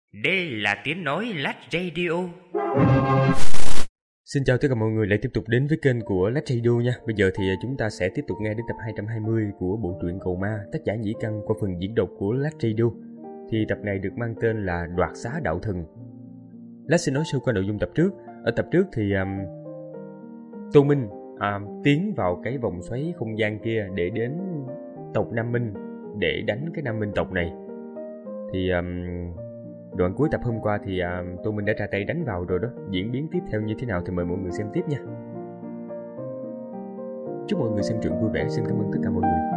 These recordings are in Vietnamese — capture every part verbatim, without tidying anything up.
Đây là tiếng nói Lách Radio. Xin chào tất cả mọi người lại tiếp tục đến với kênh của Lách Radio nha. Bây giờ thì chúng ta sẽ tiếp tục nghe đến tập hai trăm hai mươi của bộ truyện Cầu Ma, tác giả Nhĩ Căn qua phần diễn đọc của Lách Radio. Thì tập này được mang tên là Đoạt Xá Đạo Thần. Lách xin nói sơ qua nội dung tập trước. Ở tập trước thì um, Tô Minh um, tiến vào cái vòng xoáy không gian kia để đến tộc Nam Minh để đánh cái Nam Minh tộc này. Thì um, đoạn cuối tập hôm qua thì uh, Tô Minh đã ra tay đánh vào rồi đó. Diễn biến tiếp theo như thế nào thì mời mọi người xem tiếp nha. Chúc mọi người xem truyện vui vẻ. Xin cảm ơn tất cả mọi người.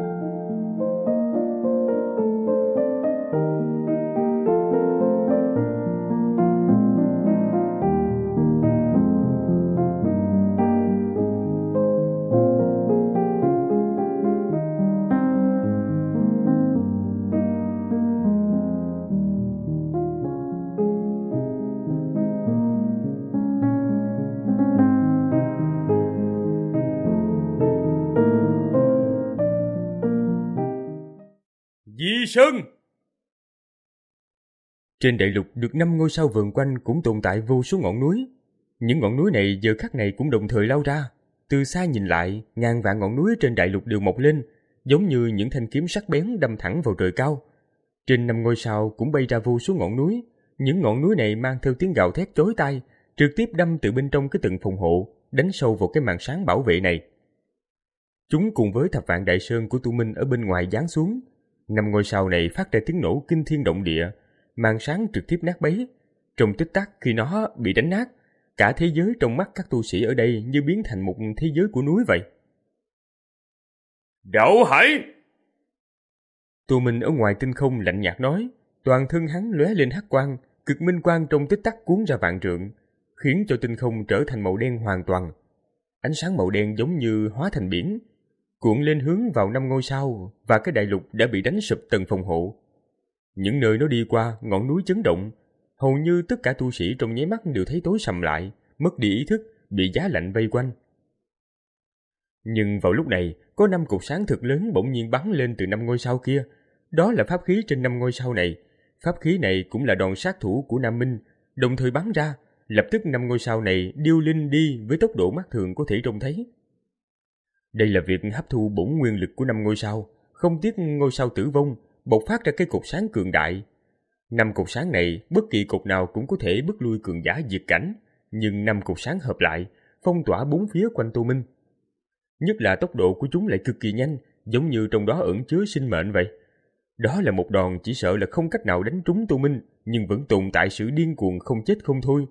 Di Sơn. Trên đại lục được năm ngôi sao vờn quanh cũng tồn tại vô số ngọn núi. Những ngọn núi này giờ khắc này cũng đồng thời lao ra. Từ xa nhìn lại, ngàn vạn ngọn núi trên đại lục đều mọc lên, giống như những thanh kiếm sắc bén đâm thẳng vào trời cao. Trên năm ngôi sao cũng bay ra vô số ngọn núi. Những ngọn núi này mang theo tiếng gào thét chói tai, trực tiếp đâm từ bên trong cái tầng phòng hộ, đánh sâu vào cái màn sáng bảo vệ này. Chúng cùng với thập vạn đại sơn của Tu Minh ở bên ngoài giáng xuống. Năm ngôi sao này phát ra tiếng nổ kinh thiên động địa, màn sáng trực tiếp nát bấy. Trong tích tắc khi nó bị đánh nát, cả thế giới trong mắt các tu sĩ ở đây như biến thành một thế giới của núi vậy. Đậu Hải! Tu Minh ở ngoài tinh không lạnh nhạt nói, toàn thân hắn lóe lên hắc quang, cực minh quang trong tích tắc cuốn ra vạn trượng, khiến cho tinh không trở thành màu đen hoàn toàn. Ánh sáng màu đen giống như hóa thành biển, cuộn lên hướng vào năm ngôi sao và cái đại lục đã bị đánh sụp tầng phòng hộ. Những nơi nó đi qua, ngọn núi chấn động, hầu như tất cả tu sĩ trong nháy mắt đều thấy tối sầm lại, mất đi ý thức, bị giá lạnh vây quanh. Nhưng vào lúc này, có năm cột sáng thật lớn bỗng nhiên bắn lên từ năm ngôi sao kia. Đó là pháp khí trên năm ngôi sao này. Pháp khí này cũng là đòn sát thủ của Nam Minh, đồng thời bắn ra, lập tức năm ngôi sao này điêu linh đi với tốc độ mắt thường có thể trông thấy. Đây là việc hấp thu bổn nguyên lực của năm ngôi sao, không tiếc ngôi sao tử vong, bộc phát ra cái cột sáng cường đại. Năm cột sáng này, bất kỳ cột nào cũng có thể bức lui cường giả diệt cảnh, nhưng năm cột sáng hợp lại, phong tỏa bốn phía quanh Tô Minh. Nhất là tốc độ của chúng lại cực kỳ nhanh, giống như trong đó ẩn chứa sinh mệnh vậy. Đó là một đòn chỉ sợ là không cách nào đánh trúng Tô Minh, nhưng vẫn tồn tại sự điên cuồng không chết không thôi.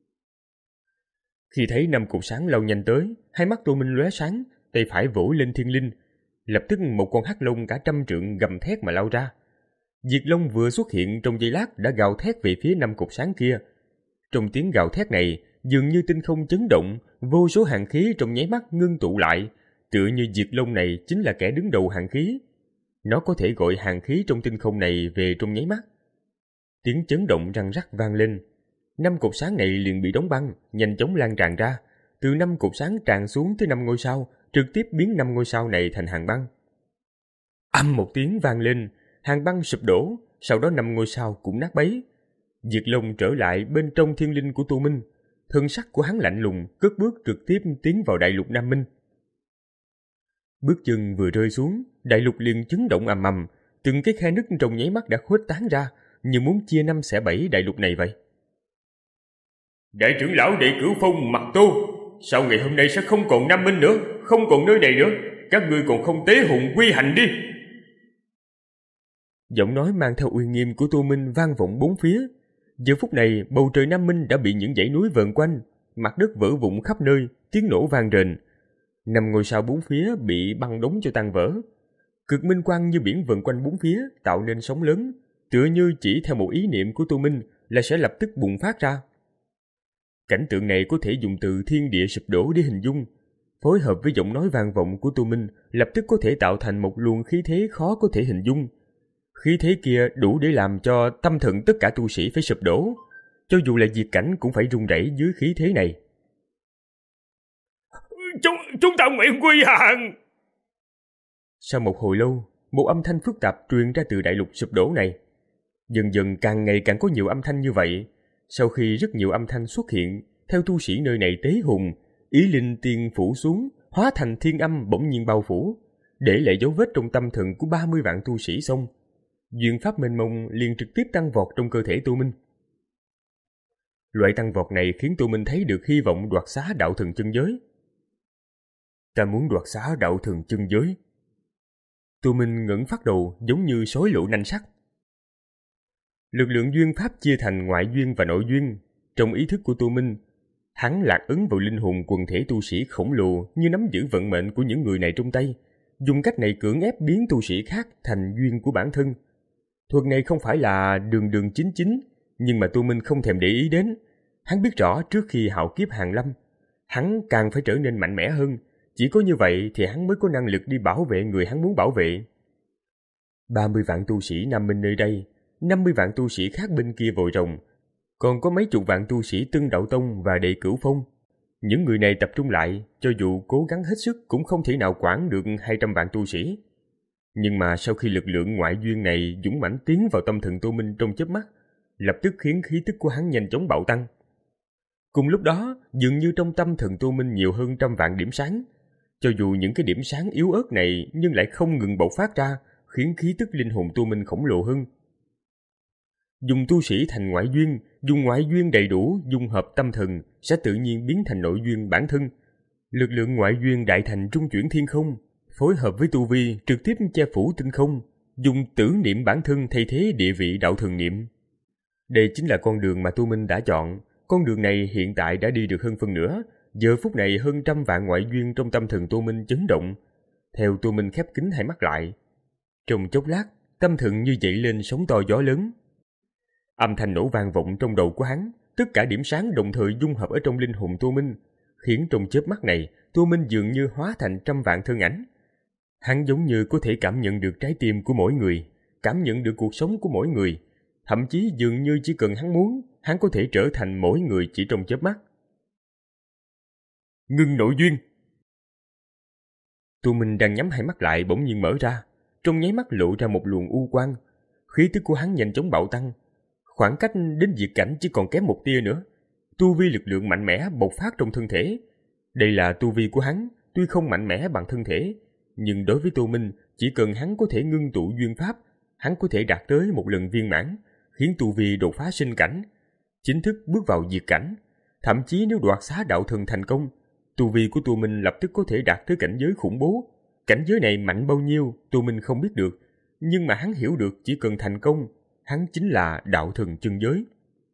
Khi thấy năm cột sáng lao nhanh tới, hai mắt Tô Minh lóe sáng, tay phải vỗ lên thiên linh, lập tức một con hắc long cả trăm trượng gầm thét mà lao ra. Diệt Long vừa xuất hiện trong giây lát đã gào thét về phía năm cột sáng kia. Trong tiếng gào thét này, dường như tinh không chấn động, vô số hàn khí trong nháy mắt ngưng tụ lại, tựa như Diệt Long này chính là kẻ đứng đầu hàn khí. Nó có thể gọi hàn khí trong tinh không này về trong nháy mắt. Tiếng chấn động răng rắc vang lên, năm cột sáng này liền bị đóng băng, nhanh chóng lan tràn ra, từ năm cột sáng tràn xuống tới năm ngôi sao, trực tiếp biến năm ngôi sao này thành hàng băng. Âm một tiếng vang lên, hàng băng sụp đổ, sau đó năm ngôi sao cũng nát bấy. Diệt Long trở lại bên trong thiên linh của Tô Minh, thân sắc của hắn lạnh lùng, cất bước trực tiếp tiến vào đại lục Nam Minh. Bước chân vừa rơi xuống, đại lục liền chấn động ầm ầm, từng cái khe nứt trong nháy mắt đã khuếch tán ra, như muốn chia năm xẻ bảy đại lục này vậy. Đại trưởng lão Đệ Cửu Phong Mặc Tô, sau ngày hôm nay sẽ không còn Nam Minh nữa, không còn nơi này nữa, các ngươi còn không tế hùng quy hành đi. Giọng nói mang theo uy nghiêm của Tô Minh vang vọng bốn phía. Giờ phút này, bầu trời Nam Minh đã bị những dãy núi vờn quanh, mặt đất vỡ vụn khắp nơi, tiếng nổ vang rền. Năm ngôi sao bốn phía bị băng đóng cho tan vỡ. Cực minh quang như biển vần quanh bốn phía, tạo nên sóng lớn, tựa như chỉ theo một ý niệm của Tô Minh là sẽ lập tức bùng phát ra. Cảnh tượng này có thể dùng từ thiên địa sụp đổ để hình dung, phối hợp với giọng nói vang vọng của Tô Minh lập tức có thể tạo thành một luồng khí thế khó có thể hình dung. Khí thế kia đủ để làm cho tâm thần tất cả tu sĩ phải sụp đổ, cho dù là diệt cảnh cũng phải run rẩy dưới khí thế này. Chúng, chúng ta nguyện quy hàng! Sau một hồi lâu, một âm thanh phức tạp truyền ra từ đại lục sụp đổ này. Dần dần càng ngày càng có nhiều âm thanh như vậy. Sau khi rất nhiều âm thanh xuất hiện, theo tu sĩ nơi này tế hùng, ý linh tiên phủ xuống, hóa thành thiên âm bỗng nhiên bao phủ, để lại dấu vết trong tâm thần của ba mươi vạn tu sĩ xong. Duyên pháp mênh mông liền trực tiếp tăng vọt trong cơ thể Tô Minh. Loại tăng vọt này khiến Tô Minh thấy được hy vọng đoạt xá đạo thần chân giới. Ta muốn đoạt xá đạo thần chân giới. Tô Minh ngẩng phát đầu giống như sói lộ nanh sắt. Lực lượng duyên pháp chia thành ngoại duyên và nội duyên. Trong ý thức của Tô Minh, hắn lạc ấn vào linh hồn quần thể tu sĩ khổng lồ như nắm giữ vận mệnh của những người này trong tay, dùng cách này cưỡng ép biến tu sĩ khác thành duyên của bản thân. Thuật này không phải là đường đường chính chính, nhưng mà Tô Minh không thèm để ý đến. Hắn biết rõ trước khi hạo kiếp hàng lâm, hắn càng phải trở nên mạnh mẽ hơn. Chỉ có như vậy thì hắn mới có năng lực đi bảo vệ người hắn muốn bảo vệ. ba mươi vạn tu sĩ Nam Minh nơi đây, năm mươi vạn tu sĩ khác bên kia vội rồng, còn có mấy chục vạn tu sĩ Tân Đạo Tông và Đệ Cửu Phong. Những người này tập trung lại, cho dù cố gắng hết sức cũng không thể nào quản được hai trăm vạn tu sĩ. Nhưng mà sau khi lực lượng ngoại duyên này dũng mãnh tiến vào tâm thần Tô Minh trong chớp mắt, lập tức khiến khí tức của hắn nhanh chóng bạo tăng. Cùng lúc đó, dường như trong tâm thần Tô Minh nhiều hơn trăm vạn điểm sáng. Cho dù những cái điểm sáng yếu ớt này nhưng lại không ngừng bộc phát ra, khiến khí tức linh hồn Tô Minh khổng lồ hơn. Dùng tu sĩ thành ngoại duyên, dùng ngoại duyên đầy đủ, dung hợp tâm thần sẽ tự nhiên biến thành nội duyên bản thân. Lực lượng ngoại duyên đại thành trung chuyển thiên không, phối hợp với tu vi trực tiếp che phủ tinh không, dùng tử niệm bản thân thay thế địa vị đạo thần niệm. Đây chính là con đường mà Tô Minh đã chọn. Con đường này hiện tại đã đi được hơn phân nửa. Giờ phút này hơn trăm vạn ngoại duyên trong tâm thần Tô Minh chấn động. Theo Tô Minh khép kín hai mắt lại, trong chốc lát tâm thần như dậy lên sóng to gió lớn. Âm thanh nổ vang vọng trong đầu của hắn, tất cả điểm sáng đồng thời dung hợp ở trong linh hồn Tô Minh, khiến trong chớp mắt này Tô Minh dường như hóa thành trăm vạn thân ảnh. Hắn giống như có thể cảm nhận được trái tim của mỗi người, cảm nhận được cuộc sống của mỗi người, thậm chí dường như chỉ cần hắn muốn, hắn có thể trở thành mỗi người chỉ trong chớp mắt. Ngưng nội duyên. Tô Minh đang nhắm hai mắt lại bỗng nhiên mở ra, trong nháy mắt lộ ra một luồng u quang, khí tức của hắn nhanh chóng bạo tăng, khoảng cách đến diệt cảnh chỉ còn kém một tia nữa. Tu vi lực lượng mạnh mẽ bộc phát trong thân thể. Đây là tu vi của hắn, tuy không mạnh mẽ bằng thân thể, nhưng đối với Tô Minh, chỉ cần hắn có thể ngưng tụ duyên pháp, hắn có thể đạt tới một lần viên mãn, khiến tu vi đột phá sinh cảnh, chính thức bước vào diệt cảnh. Thậm chí nếu đoạt xá đạo thần thành công, tu vi của Tô Minh lập tức có thể đạt tới cảnh giới khủng bố. Cảnh giới này mạnh bao nhiêu Tô Minh không biết được, nhưng mà hắn hiểu được chỉ cần thành công, hắn chính là đạo thần chân giới.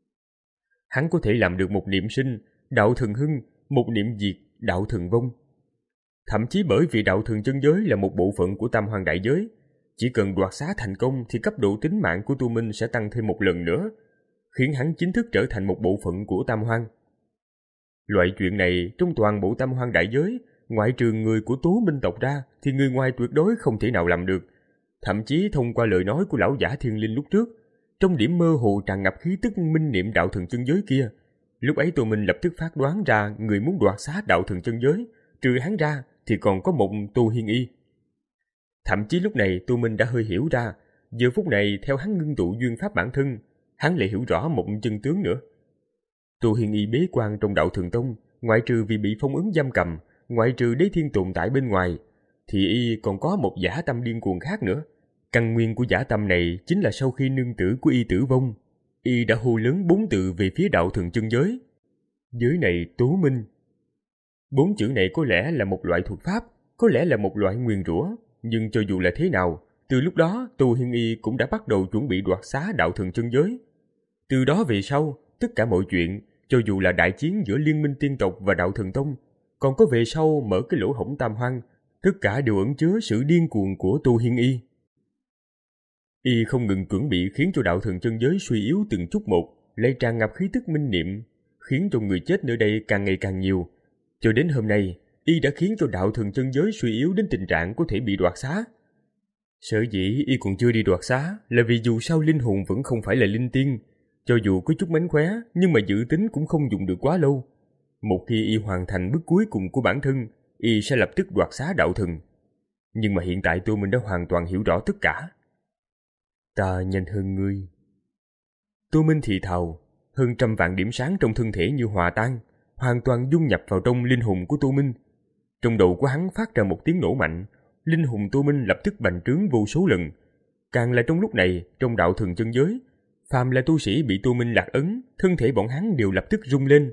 Hắn có thể làm được một niệm sinh, đạo thần hưng, một niệm diệt, đạo thần vong. Thậm chí bởi vì đạo thần chân giới là một bộ phận của tam hoang đại giới, chỉ cần đoạt xá thành công thì cấp độ tính mạng của Tô Minh sẽ tăng thêm một lần nữa, khiến hắn chính thức trở thành một bộ phận của tam hoang. Loại chuyện này trong toàn bộ tam hoang đại giới, ngoại trừ người của Tố Minh tộc ra thì người ngoài tuyệt đối không thể nào làm được. Thậm chí thông qua lời nói của lão giả thiên linh lúc trước, trong điểm mơ hồ tràn ngập khí tức minh niệm đạo thần chân giới kia, lúc ấy Tô Minh lập tức phán đoán ra người muốn đoạt xá đạo thần chân giới, trừ hắn ra thì còn có một Tô Hiên Y. Thậm chí lúc này Tô Minh đã hơi hiểu ra, giờ phút này theo hắn ngưng tụ duyên pháp bản thân, hắn lại hiểu rõ một chân tướng nữa. Tô Hiên Y bế quan trong đạo thần tông, ngoại trừ vì bị phong ấn giam cầm, ngoại trừ đế thiên tồn tại bên ngoài, thì y còn có một dã tâm điên cuồng khác nữa. Căn nguyên của dã tâm này chính là sau khi nương tử của y tử vong, y đã hô lớn bốn từ về phía đạo thần chân giới. Giới này Tố Minh. Bốn chữ này có lẽ là một loại thuật pháp, có lẽ là một loại nguyền rủa, nhưng cho dù là thế nào, từ lúc đó Tô Hiên Y cũng đã bắt đầu chuẩn bị đoạt xá đạo thần chân giới. Từ đó về sau, tất cả mọi chuyện, cho dù là đại chiến giữa Liên minh tiên tộc và đạo thần tông, còn có về sau mở cái lỗ hổng tam hoang, tất cả đều ẩn chứa sự điên cuồng của Tô Hiên Y. Y không ngừng chuẩn bị khiến cho đạo thần chân giới suy yếu từng chút một, lại tràn ngập khí tức minh niệm, khiến cho người chết nơi đây càng ngày càng nhiều. Cho đến hôm nay, Y đã khiến cho đạo thần chân giới suy yếu đến tình trạng có thể bị đoạt xá. Sở dĩ Y còn chưa đi đoạt xá là vì dù sao linh hồn vẫn không phải là linh tiên, cho dù có chút mánh khóe nhưng mà dự tính cũng không dùng được quá lâu. Một khi Y hoàn thành bước cuối cùng của bản thân, Y sẽ lập tức đoạt xá đạo thần. Nhưng mà hiện tại tôi mình đã hoàn toàn hiểu rõ tất cả. Ta nhanh hơn ngươi. Tô Minh thì thào, hơn trăm vạn điểm sáng trong thân thể như hòa tan, hoàn toàn dung nhập vào trong linh hồn của Tô Minh. Trong đầu của hắn phát ra một tiếng nổ mạnh, linh hồn Tô Minh lập tức bành trướng vô số lần. Càng là trong lúc này, trong đạo thường chân giới, phàm là tu sĩ bị Tô Minh lạc ấn, thân thể bọn hắn đều lập tức rung lên.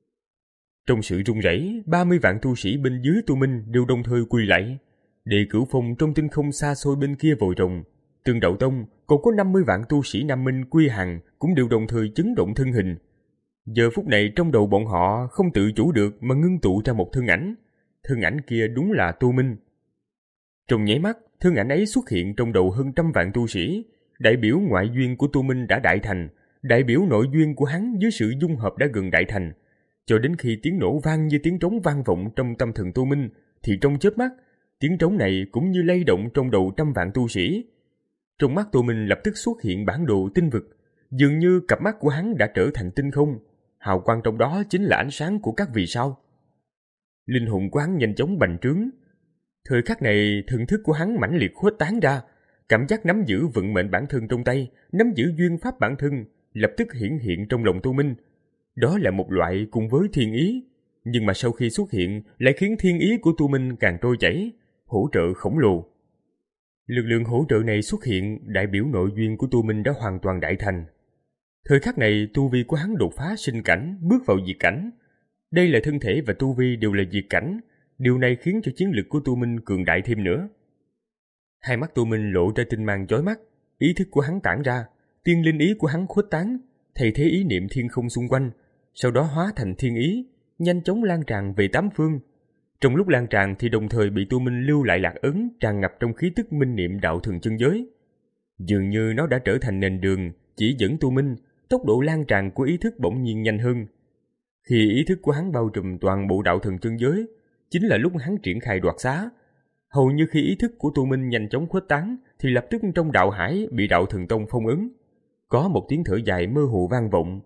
Trong sự rung rẩy, ba mươi vạn tu sĩ bên dưới Tô Minh đều đồng thời quỳ lạy. Đệ Cửu Phong trong tinh không xa xôi bên kia vội rồng, Tương Đạo Tông còn có năm mươi vạn tu sĩ Nam Minh quy hàng cũng đều đồng thời chấn động thân hình. Giờ phút này trong đầu bọn họ không tự chủ được mà ngưng tụ ra một thân ảnh. Thân ảnh kia đúng là Tô Minh. Trong nháy mắt, thân ảnh ấy xuất hiện trong đầu hơn trăm vạn tu sĩ, đại biểu ngoại duyên của Tô Minh đã đại thành, đại biểu nội duyên của hắn dưới sự dung hợp đã gần đại thành. Cho đến khi tiếng nổ vang như tiếng trống vang vọng trong tâm thần Tô Minh, thì trong chớp mắt, tiếng trống này cũng như lay động trong đầu trăm vạn tu sĩ. Trong mắt Tô Minh lập tức xuất hiện bản đồ tinh vực, dường như cặp mắt của hắn đã trở thành tinh không, hào quang trong đó chính là ánh sáng của các vì sao. Linh hồn của hắn nhanh chóng bành trướng. Thời khắc này, thần thức của hắn mãnh liệt khuếch tán ra, cảm giác nắm giữ vận mệnh bản thân trong tay, nắm giữ duyên pháp bản thân, lập tức hiển hiện trong lòng Tô Minh. Đó là một loại cùng với thiên ý, nhưng mà sau khi xuất hiện lại khiến thiên ý của Tô Minh càng trôi chảy, hỗ trợ khổng lồ. Lực lượng hỗ trợ này xuất hiện, đại biểu nội duyên của Tô Minh đã hoàn toàn đại thành. Thời khắc này, tu vi của hắn đột phá sinh cảnh, bước vào diệt cảnh. Đây là thân thể và tu vi đều là diệt cảnh, điều này khiến cho chiến lực của Tô Minh cường đại thêm nữa. Hai mắt Tô Minh lộ ra tinh mang chói mắt, ý thức của hắn tản ra, tiên linh ý của hắn khuếch tán, thay thế ý niệm thiên không xung quanh, sau đó hóa thành thiên ý, nhanh chóng lan tràn về tám phương. Trong lúc lan tràn thì đồng thời bị Tô Minh lưu lại lạc ấn tràn ngập trong khí tức minh niệm đạo thường chân giới. Dường như nó đã trở thành nền đường chỉ dẫn Tô Minh, tốc độ lan tràn của ý thức bỗng nhiên nhanh hơn. Khi ý thức của hắn bao trùm toàn bộ đạo thường chân giới, chính là lúc hắn triển khai đoạt xá. Hầu như khi ý thức của Tô Minh nhanh chóng khuếch tán, thì lập tức trong đạo hải bị đạo thần tông phong ấn. Có một tiếng thở dài mơ hồ vang vọng.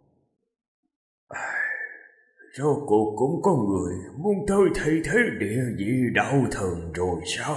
Rốt cuộc cũng có người muốn tới thay thế địa vị đạo thần rồi sao?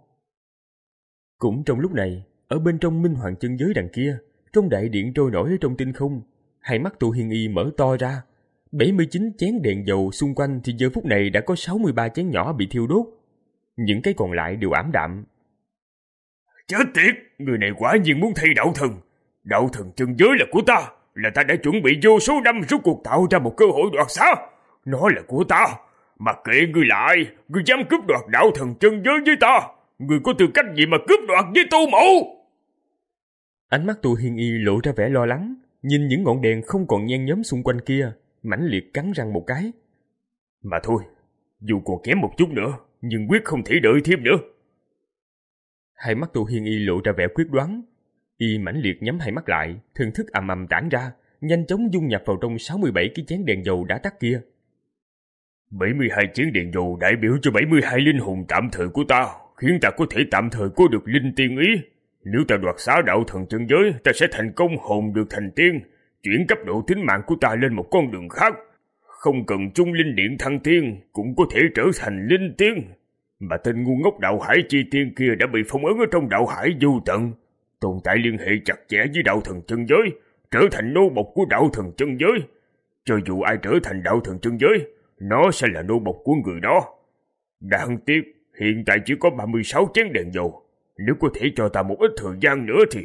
Cũng trong lúc này, ở bên trong Minh Hoàng chân giới đằng kia, trong đại điện trôi nổi trong tinh không, hai mắt Tô Hiên Y mở to ra. bảy mươi chín chén đèn dầu xung quanh thì giờ phút này đã có sáu mươi ba chén nhỏ bị thiêu đốt. Những cái còn lại đều ảm đạm. Chết tiệt, người này quả nhiên muốn thay đạo thần. Đạo thần chân giới là của ta, là ta đã chuẩn bị vô số năm rốt cuộc tạo ra một cơ hội đoạt xá. Nó là của ta, mà kệ ngươi lại, ngươi dám cướp đoạt đạo thần chân giới với ta, ngươi có tư cách gì mà cướp đoạt với Tô Mộ? Ánh mắt Tô Hiên Y lộ ra vẻ lo lắng, nhìn những ngọn đèn không còn nhen nhóm xung quanh kia, mãnh liệt cắn răng một cái. Mà thôi, dù còn kém một chút nữa, nhưng quyết không thể đợi thêm nữa. Hai mắt Tô Hiên Y lộ ra vẻ quyết đoán. Y mãnh liệt nhắm hai mắt lại, thần thức ầm ầm tản ra, nhanh chóng dung nhập vào trong sáu mươi bảy cái chén đèn dầu đã tắt kia. bảy mươi hai chén đèn dầu đại biểu cho bảy mươi hai linh hồn tạm thời của ta, khiến ta có thể tạm thời có được linh tiên ý. Nếu ta đoạt xá đạo thần chân giới, ta sẽ thành công hồn được thành tiên, chuyển cấp độ tính mạng của ta lên một con đường khác. Không cần chung linh điện thăng tiên, cũng có thể trở thành linh tiên. Mà tên ngu ngốc đạo hải chi tiên kia đã bị phong ấn ở trong đạo hải vô tận, tồn tại liên hệ chặt chẽ với đạo thần chân giới, trở thành nô bộc của đạo thần chân giới. Cho dù ai trở thành đạo thần chân giới, nó sẽ là nô bộc của người đó. Đáng tiếc, hiện tại chỉ có ba mươi sáu chén đèn dầu. Nếu có thể cho ta một ít thời gian nữa thì...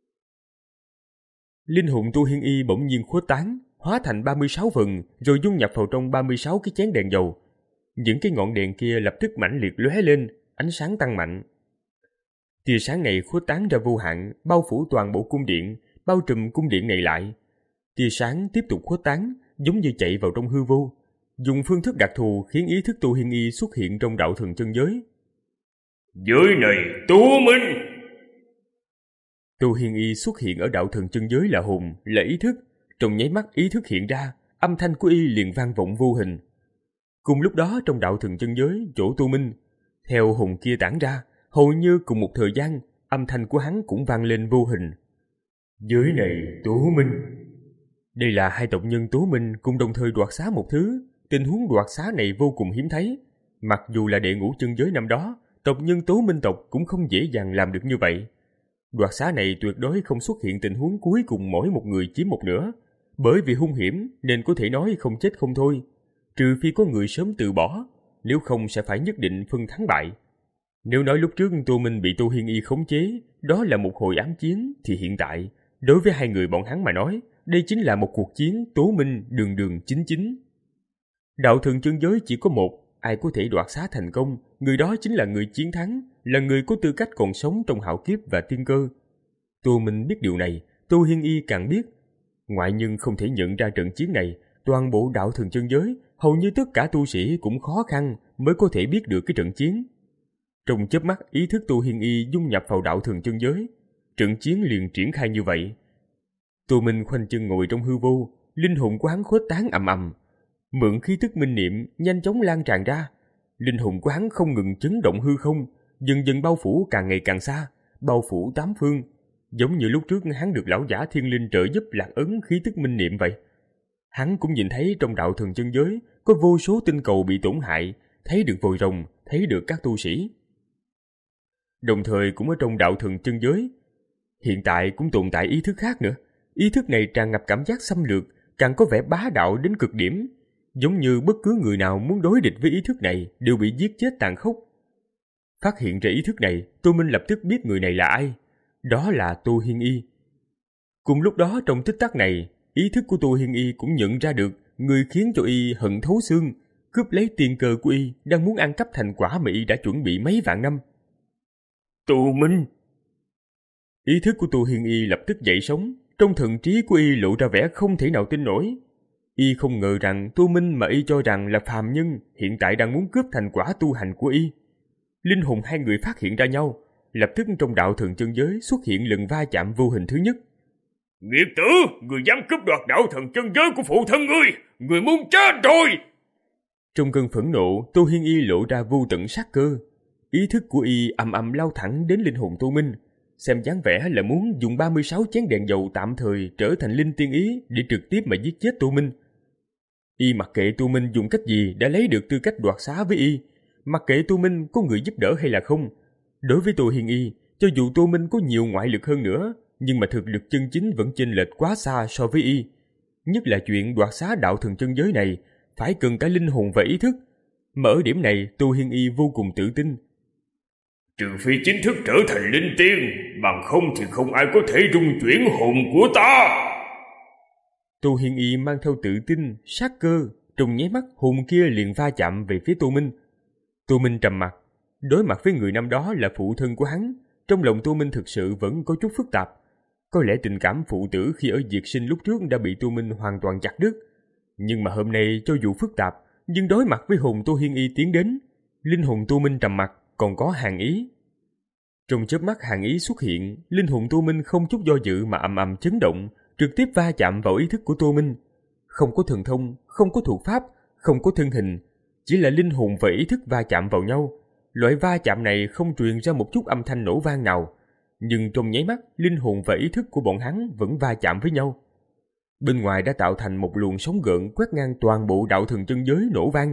Linh hồn Tô Hiên Y bỗng nhiên khuếch tán, hóa thành ba mươi sáu phần, rồi dung nhập vào trong ba mươi sáu cái chén đèn dầu. Những cái ngọn đèn kia lập tức mãnh liệt lóe lên, ánh sáng tăng mạnh. Tia sáng này khuếch tán ra vô hạn, bao phủ toàn bộ cung điện, bao trùm cung điện này lại. Tia sáng tiếp tục khuếch tán, giống như chạy vào trong hư vô, dùng phương thức đặc thù khiến ý thức Tô Hiên Y xuất hiện trong đạo thần chân giới. Giới này, Tô Minh! Tô Hiên Y xuất hiện ở đạo thần chân giới là hồn, là ý thức. Trong nháy mắt ý thức hiện ra, âm thanh của Y liền vang vọng vô hình. Cùng lúc đó trong đạo thần chân giới, chỗ Tô Minh, theo hồn kia tản ra, hầu như cùng một thời gian, âm thanh của hắn cũng vang lên vô hình. Giới này, Tố Minh! Đây là hai tộc nhân Tố Minh cùng đồng thời đoạt xá một thứ. Tình huống đoạt xá này vô cùng hiếm thấy. Mặc dù là đệ ngũ chân giới năm đó, tộc nhân Tố Minh tộc cũng không dễ dàng làm được như vậy. Đoạt xá này tuyệt đối không xuất hiện tình huống cuối cùng mỗi một người chiếm một nửa, bởi vì hung hiểm nên có thể nói không chết không thôi, trừ phi có người sớm từ bỏ, nếu không sẽ phải nhất định phân thắng bại. Nếu nói lúc trước Tô Minh bị Tô Hiên Y khống chế, đó là một hồi ám chiến, thì hiện tại, đối với hai người bọn hắn mà nói, đây chính là một cuộc chiến tố minh đường đường chính chính. Đạo thường chân giới chỉ có một, ai có thể đoạt xá thành công, người đó chính là người chiến thắng, là người có tư cách còn sống trong hạo kiếp và tiên cơ. Tô Minh biết điều này, Tô Hiên Y càng biết. Ngoại nhân không thể nhận ra trận chiến này, toàn bộ đạo thường chân giới, hầu như tất cả tu sĩ cũng khó khăn mới có thể biết được cái trận chiến. Trong chớp mắt, ý thức Tô Hiên Y dung nhập vào đạo thường chân giới, trận chiến liền triển khai như vậy. Tô Minh khoanh chân ngồi trong hư vô, linh hồn của hắn khuếch tán ầm ầm, mượn khí tức minh niệm nhanh chóng lan tràn ra. Linh hồn của hắn không ngừng chấn động hư không, dần dần bao phủ càng ngày càng xa, bao phủ tám phương, giống như lúc trước hắn được lão giả thiên linh trợ giúp lạc ấn khí tức minh niệm vậy. Hắn cũng nhìn thấy trong đạo thường chân giới có vô số tinh cầu bị tổn hại, thấy được vòi rồng, thấy được các tu sĩ. Đồng thời cũng ở trong đạo thường chân giới, hiện tại cũng tồn tại ý thức khác nữa. Ý thức này tràn ngập cảm giác xâm lược, càng có vẻ bá đạo đến cực điểm, giống như bất cứ người nào muốn đối địch với ý thức này đều bị giết chết tàn khốc. Phát hiện ra ý thức này, Tô Minh lập tức biết người này là ai. Đó là Tô Hiên Y. Cùng lúc đó trong tích tắc này, ý thức của Tô Hiên Y cũng nhận ra được người khiến cho y hận thấu xương, cướp lấy tiền cơ của y, đang muốn ăn cắp thành quả mà y đã chuẩn bị mấy vạn năm. Tô Minh! Ý thức của Tô Hiên Y lập tức dậy sóng, trong thần trí của y lộ ra vẻ không thể nào tin nổi. Y không ngờ rằng Tô Minh mà y cho rằng là phàm nhân hiện tại đang muốn cướp thành quả tu hành của y. Linh hồn hai người phát hiện ra nhau, lập tức trong đạo thường chân giới xuất hiện lần va chạm vô hình thứ nhất. Nghiệt tử, người dám cướp đoạt đạo thần chân giới của phụ thân ngươi, người muốn chết rồi! Trong cơn phẫn nộ, Tô Hiên Y lộ ra vô tận sát cơ. Ý thức của y ầm ầm lao thẳng đến linh hồn Tô Minh, xem dáng vẻ là muốn dùng ba mươi sáu chén đèn dầu tạm thời trở thành linh tiên ý để trực tiếp mà giết chết Tô Minh. Y mặc kệ Tô Minh dùng cách gì đã lấy được tư cách đoạt xá với y, mặc kệ Tô Minh có người giúp đỡ hay là không. Đối với Tô Hiên Y, cho dù Tô Minh có nhiều ngoại lực hơn nữa, nhưng mà thực lực chân chính vẫn chênh lệch quá xa so với y. Nhất là chuyện đoạt xá đạo thường chân giới này, phải cần cả linh hồn và ý thức. Mà ở điểm này, Tô Hiên Y vô cùng tự tin. Trừ phi chính thức trở thành linh tiên, bằng không thì không ai có thể rung chuyển hồn của ta. Tô Hiên Y mang theo tự tin, sát cơ, trong nháy mắt hồn kia liền va chạm về phía Tô Minh. Tô Minh trầm mặt, đối mặt với người năm đó là phụ thân của hắn, trong lòng Tô Minh thực sự vẫn có chút phức tạp. Có lẽ tình cảm phụ tử khi ở Diệt Sinh lúc trước đã bị Tô Minh hoàn toàn chặt đứt. Nhưng mà hôm nay cho dù phức tạp, nhưng đối mặt với hồn Tô Hiên Y tiến đến, linh hồn Tô Minh trầm mặt, còn có hàn ý. Trong chớp mắt hàn ý xuất hiện, linh hồn Tô Minh không chút do dự mà ầm ầm chấn động, trực tiếp va chạm vào ý thức của Tô Minh. Không có thần thông, không có thuộc pháp, không có thân hình, chỉ là linh hồn và ý thức va chạm vào nhau. Loại va chạm này không truyền ra một chút âm thanh nổ vang nào, nhưng trong nháy mắt, linh hồn và ý thức của bọn hắn vẫn va chạm với nhau. Bên ngoài đã tạo thành một luồng sóng gợn quét ngang toàn bộ đạo thường chân giới nổ vang.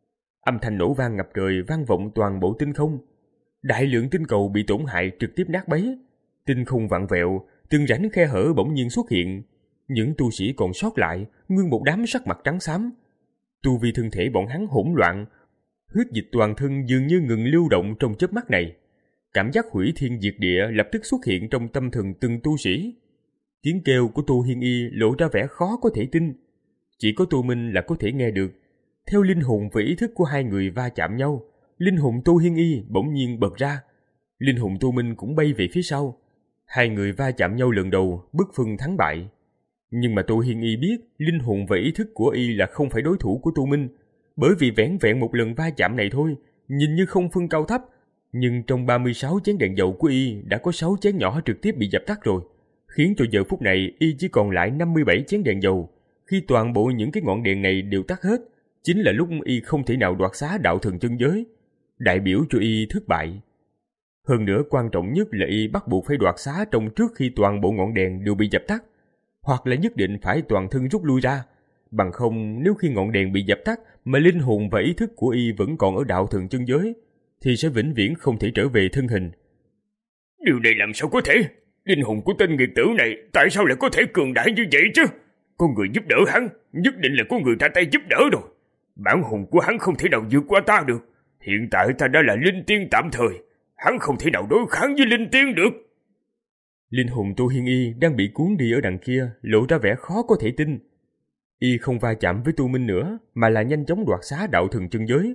Âm thanh nổ vang ngập trời vang vọng toàn bộ tinh không. Đại lượng tinh cầu bị tổn hại trực tiếp nát bấy. Tinh không vặn vẹo, từng rãnh khe hở bỗng nhiên xuất hiện. Những tu sĩ còn sót lại, nguyên một đám sắc mặt trắng xám. Tu vi thân thể bọn hắn hỗn loạn, huyết dịch toàn thân dường như ngừng lưu động trong chớp mắt này. Cảm giác hủy thiên diệt địa lập tức xuất hiện trong tâm thần từng tu sĩ. Tiếng kêu của Tô Hiên Y lộ ra vẻ khó có thể tin. Chỉ có Tô Minh là có thể nghe được. Theo linh hồn và ý thức của hai người va chạm nhau, linh hồn Tô Hiên Y bỗng nhiên bật ra. Linh hồn Tô Minh cũng bay về phía sau. Hai người va chạm nhau lần đầu, bất phân thắng bại. Nhưng mà Tô Hiên Y biết linh hồn và ý thức của y là không phải đối thủ của Tô Minh, bởi vì vẻn vẹn một lần va chạm này thôi, nhìn như không phân cao thấp, nhưng trong ba mươi sáu chén đèn dầu của y đã có sáu chén nhỏ trực tiếp bị dập tắt rồi, khiến cho giờ phút này y chỉ còn lại năm mươi bảy chén đèn dầu. Khi toàn bộ những cái ngọn đèn này đều tắt hết, chính là lúc y không thể nào đoạt xá đạo thần chân giới, đại biểu cho y thất bại. Hơn nữa quan trọng nhất là y bắt buộc phải đoạt xá trong trước khi toàn bộ ngọn đèn đều bị dập tắt, hoặc là nhất định phải toàn thân rút lui ra. Bằng không, nếu khi ngọn đèn bị dập tắt mà linh hồn và ý thức của y vẫn còn ở đạo thần chân giới, thì sẽ vĩnh viễn không thể trở về thân hình. Điều này làm sao có thể? Linh hồn của tên nghiệt tử này tại sao lại có thể cường đại như vậy chứ? Có người giúp đỡ hắn, nhất định là có người ra tay giúp đỡ rồi. Bản hồn của hắn không thể nào vượt qua ta được. Hiện tại ta đã là linh tiên tạm thời, hắn không thể nào đối kháng với linh tiên được. Linh hồn Tô Hiên Y đang bị cuốn đi ở đằng kia lộ ra vẻ khó có thể tin. Y không va chạm với Tu Minh nữa, mà là nhanh chóng đoạt xá đạo thần chân giới.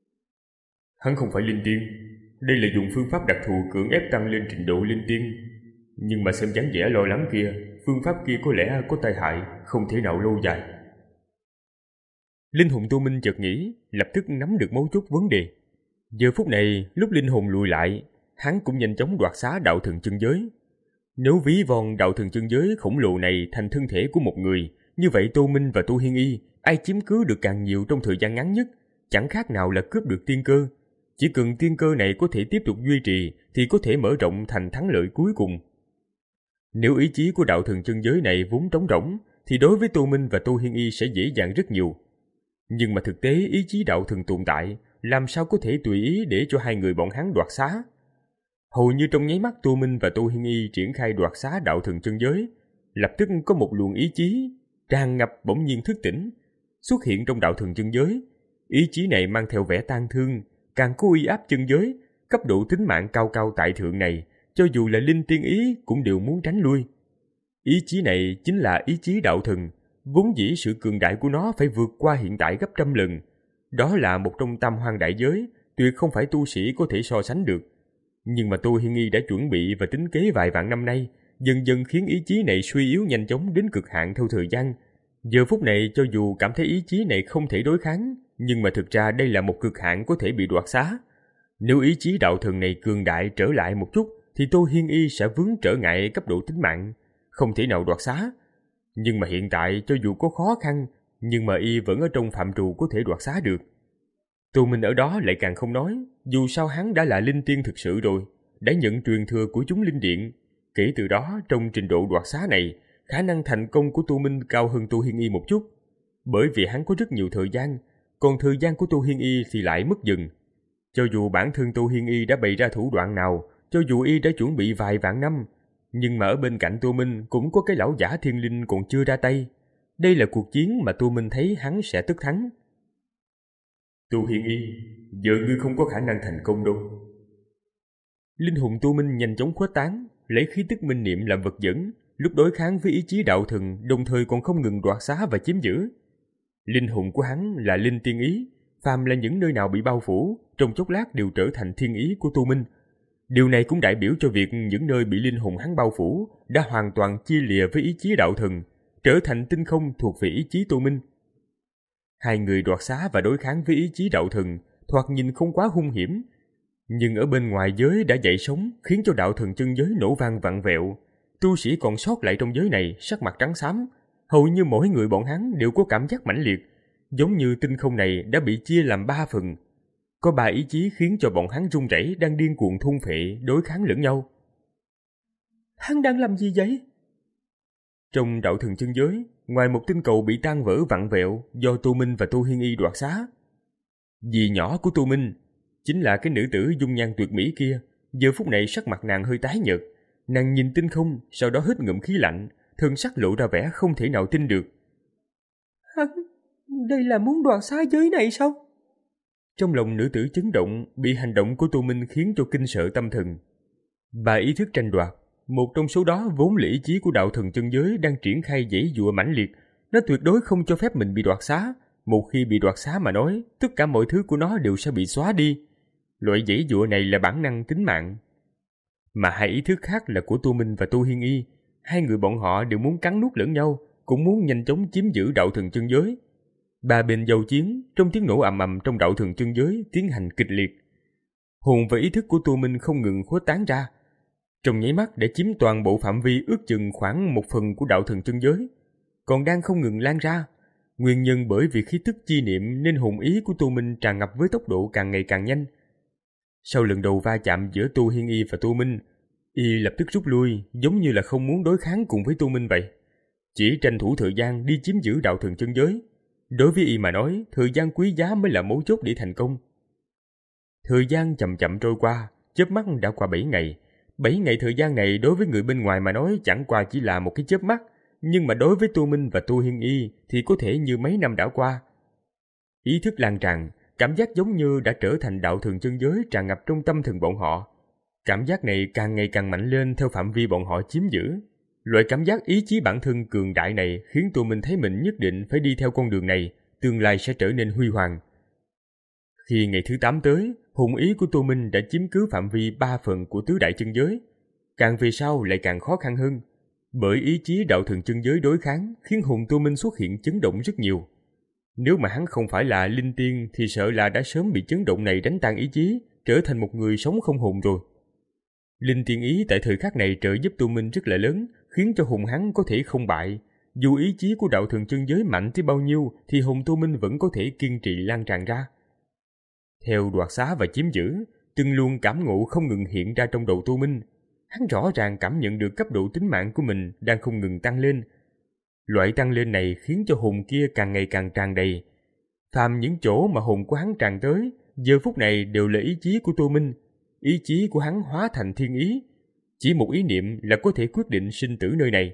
Hắn không phải linh tiên, đây là dùng phương pháp đặc thù cưỡng ép tăng lên trình độ linh tiên. Nhưng mà xem dáng vẻ lo lắng kia, phương pháp kia có lẽ có tai hại, không thể nào lâu dài. Linh hồn Tô Minh chợt nghĩ, lập tức nắm được mấu chốt vấn đề. Giờ phút này, lúc linh hồn lùi lại, hắn cũng nhanh chóng đoạt xá đạo thần chân giới. Nếu ví von đạo thần chân giới khổng lồ này thành thân thể của một người, như vậy Tô Minh và Tô Hiên Y, ai chiếm cứ được càng nhiều trong thời gian ngắn nhất, chẳng khác nào là cướp được tiên cơ. Chỉ cần tiên cơ này có thể tiếp tục duy trì, thì có thể mở rộng thành thắng lợi cuối cùng. Nếu ý chí của đạo thần chân giới này vốn trống rỗng, thì đối với Tô Minh và Tô Hiên Y sẽ dễ dàng rất nhiều. Nhưng mà thực tế ý chí đạo thần tồn tại, làm sao có thể tùy ý để cho hai người bọn hắn đoạt xá. Hầu như trong nháy mắt Tô Minh và Tô Hiên Y triển khai đoạt xá đạo thần chân giới, lập tức có một luồng ý chí tràn ngập bỗng nhiên thức tỉnh, xuất hiện trong đạo thần chân giới. Ý chí này mang theo vẻ tang thương, càng có uy áp chân giới, cấp độ tính mạng cao cao tại thượng này, cho dù là linh tiên ý cũng đều muốn tránh lui. Ý chí này chính là ý chí đạo thần, vốn dĩ sự cường đại của nó phải vượt qua hiện tại gấp trăm lần. Đó là một trong tam hoang đại giới, tuyệt không phải tu sĩ có thể so sánh được. Nhưng mà Tô Hiên Y đã chuẩn bị và tính kế vài vạn năm nay, dần dần khiến ý chí này suy yếu nhanh chóng đến cực hạn theo thời gian. Giờ phút này cho dù cảm thấy ý chí này không thể đối kháng, nhưng mà thực ra đây là một cực hạn có thể bị đoạt xá. Nếu ý chí đạo thần này cường đại trở lại một chút, thì Tô Hiên Y sẽ vướng trở ngại cấp độ tính mạng, không thể nào đoạt xá. Nhưng mà hiện tại cho dù có khó khăn, nhưng mà Y vẫn ở trong phạm trù có thể đoạt xá được. Tô Minh ở đó lại càng không nói, dù sao hắn đã là linh tiên thực sự rồi, đã nhận truyền thừa của chúng linh điện. Kể từ đó, trong trình độ đoạt xá này, khả năng thành công của Tô Minh cao hơn Tô Hiên Y một chút. Bởi vì hắn có rất nhiều thời gian, còn thời gian của Tô Hiên Y thì lại mất dần. Cho dù bản thân Tô Hiên Y đã bày ra thủ đoạn nào, cho dù Y đã chuẩn bị vài vạn năm, nhưng mà ở bên cạnh Tô Minh cũng có cái lão giả thiên linh còn chưa ra tay. Đây là cuộc chiến mà Tô Minh thấy hắn sẽ tất thắng. Tô Hiên Y, giờ ngươi không có khả năng thành công đâu. Linh hồn Tô Minh nhanh chóng khuếch tán, lấy khí tức minh niệm làm vật dẫn, lúc đối kháng với ý chí đạo thần, đồng thời còn không ngừng đoạt xá và chiếm giữ. Linh hồn của hắn là linh tiên ý, phàm là những nơi nào bị bao phủ, trong chốc lát đều trở thành thiên ý của Tô Minh. Điều này cũng đại biểu cho việc những nơi bị linh hồn hắn bao phủ đã hoàn toàn chia lìa với ý chí đạo thần, trở thành tinh không thuộc về ý chí Tô Minh. Hai người đoạt xá và đối kháng với ý chí đạo thần thoạt nhìn không quá hung hiểm, nhưng ở bên ngoài giới đã dậy sóng, khiến cho đạo thần chân giới nổ vang vặn vẹo. Tu sĩ còn sót lại trong giới này sắc mặt trắng xám, hầu như mỗi người bọn hắn đều có cảm giác mãnh liệt, giống như tinh không này đã bị chia làm ba phần. Có ba ý chí khiến cho bọn hắn run rẩy, đang điên cuồng thôn phệ, đối kháng lẫn nhau. Hắn đang làm gì vậy? Trong đạo thần chân giới, ngoài một tinh cầu bị tan vỡ vặn vẹo do Tô Minh và Tô Hiên Y đoạt xá, dì nhỏ của Tô Minh chính là cái nữ tử dung nhan tuyệt mỹ kia. Giờ phút này sắc mặt nàng hơi tái nhợt, nàng nhìn tinh không, sau đó hít ngụm khí lạnh, thân sắc lộ ra vẻ không thể nào tin được. Hắn, đây là muốn đoạt xá giới này sao? Trong lòng nữ tử chấn động, bị hành động của Tô Minh khiến cho kinh sợ tâm thần. Bà ý thức tranh đoạt, một trong số đó vốn là ý chí của đạo thần chân giới đang triển khai giãy giụa mãnh liệt, nó tuyệt đối không cho phép mình bị đoạt xá. Một khi bị đoạt xá mà nói, tất cả mọi thứ của nó đều sẽ bị xóa đi. Loại giãy giụa này là bản năng tính mạng. Mà hai ý thức khác là của Tô Minh và Tô Hiên Y, hai người bọn họ đều muốn cắn nuốt lẫn nhau, cũng muốn nhanh chóng chiếm giữ đạo thần chân giới. Ba bên giao chiến, trong tiếng nổ ầm ầm trong đạo thần chân giới tiến hành kịch liệt. Hồn và ý thức của Tô Minh không ngừng khuếch tán ra, trong nháy mắt để chiếm toàn bộ phạm vi ước chừng khoảng một phần của đạo thần chân giới, còn đang không ngừng lan ra. Nguyên nhân bởi vì khí tức chi niệm nên hồn ý của Tô Minh tràn ngập với tốc độ càng ngày càng nhanh. Sau lần đầu va chạm giữa Tô Hiên Y và Tô Minh, Y lập tức rút lui, giống như là không muốn đối kháng cùng với Tô Minh vậy, chỉ tranh thủ thời gian đi chiếm giữ đạo thần chân giới. Đối với Y mà nói, thời gian quý giá mới là mấu chốt để thành công. Thời gian chậm chậm trôi qua, chớp mắt đã qua bảy ngày. Bảy ngày thời gian này đối với người bên ngoài mà nói chẳng qua chỉ là một cái chớp mắt, nhưng mà đối với Tô Minh và Tô Hiên Y thì có thể như mấy năm đã qua. Ý thức lan tràn, cảm giác giống như đã trở thành đạo thường chân giới tràn ngập trong tâm thần bọn họ. Cảm giác này càng ngày càng mạnh lên theo phạm vi bọn họ chiếm giữ. Loại cảm giác ý chí bản thân cường đại này khiến Tô Minh thấy mình nhất định phải đi theo con đường này, tương lai sẽ trở nên huy hoàng. Khi ngày thứ tám tới, hồn ý của Tô Minh đã chiếm cứ phạm vi ba phần của tứ đại chân giới. Càng về sau lại càng khó khăn hơn, bởi ý chí đạo thường chân giới đối kháng khiến hồn Tô Minh xuất hiện chấn động rất nhiều. Nếu mà hắn không phải là linh tiên thì sợ là đã sớm bị chấn động này đánh tan ý chí, trở thành một người sống không hồn rồi. Linh tiên ý tại thời khắc này trợ giúp Tô Minh rất là lớn, khiến cho hồn hắn có thể không bại. Dù ý chí của đạo thường chân giới mạnh tới bao nhiêu thì hồn Tô Minh vẫn có thể kiên trì lan tràn ra. Theo đoạt xá và chiếm giữ, từng luồng cảm ngộ không ngừng hiện ra trong đầu Tô Minh. Hắn rõ ràng cảm nhận được cấp độ tính mạng của mình đang không ngừng tăng lên. Loại tăng lên này khiến cho hồn kia càng ngày càng tràn đầy. Phàm những chỗ mà hồn của hắn tràn tới, giờ phút này đều là ý chí của Tô Minh. Ý chí của hắn hóa thành thiên ý. Chỉ một ý niệm là có thể quyết định sinh tử nơi này.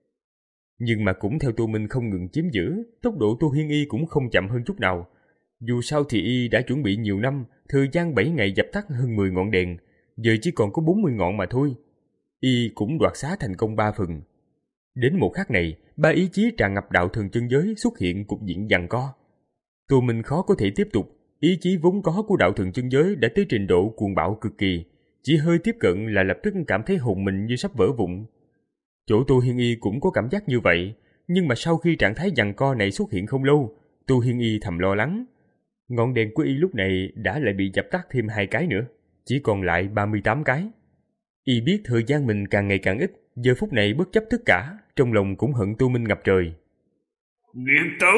Nhưng mà cũng theo Tô Minh không ngừng chiếm giữ, tốc độ Tô Hiên Y cũng không chậm hơn chút nào. Dù sao thì Y đã chuẩn bị nhiều năm, thời gian bảy ngày dập tắt hơn mười ngọn đèn, giờ chỉ còn có bốn mươi ngọn mà thôi. Y cũng đoạt xá thành công ba phần. Đến một khắc này, ba ý chí tràn ngập đạo thường chân giới xuất hiện cục diện giằng co. Tô Minh khó có thể tiếp tục, ý chí vốn có của đạo thường chân giới đã tới trình độ cuồng bạo cực kỳ, chỉ hơi tiếp cận là lập tức cảm thấy hồn mình như sắp vỡ vụn. Chỗ Tô Hiên Y cũng có cảm giác như vậy, nhưng mà sau khi trạng thái giằng co này xuất hiện không lâu, Tô Hiên Y thầm lo lắng. Ngọn đèn của Y lúc này đã lại bị dập tắt thêm hai cái nữa, chỉ còn lại ba mươi tám cái. Y biết thời gian mình càng ngày càng ít, giờ phút này bất chấp tất cả, trong lòng cũng hận Tô Minh ngập trời. Nghiệt tử!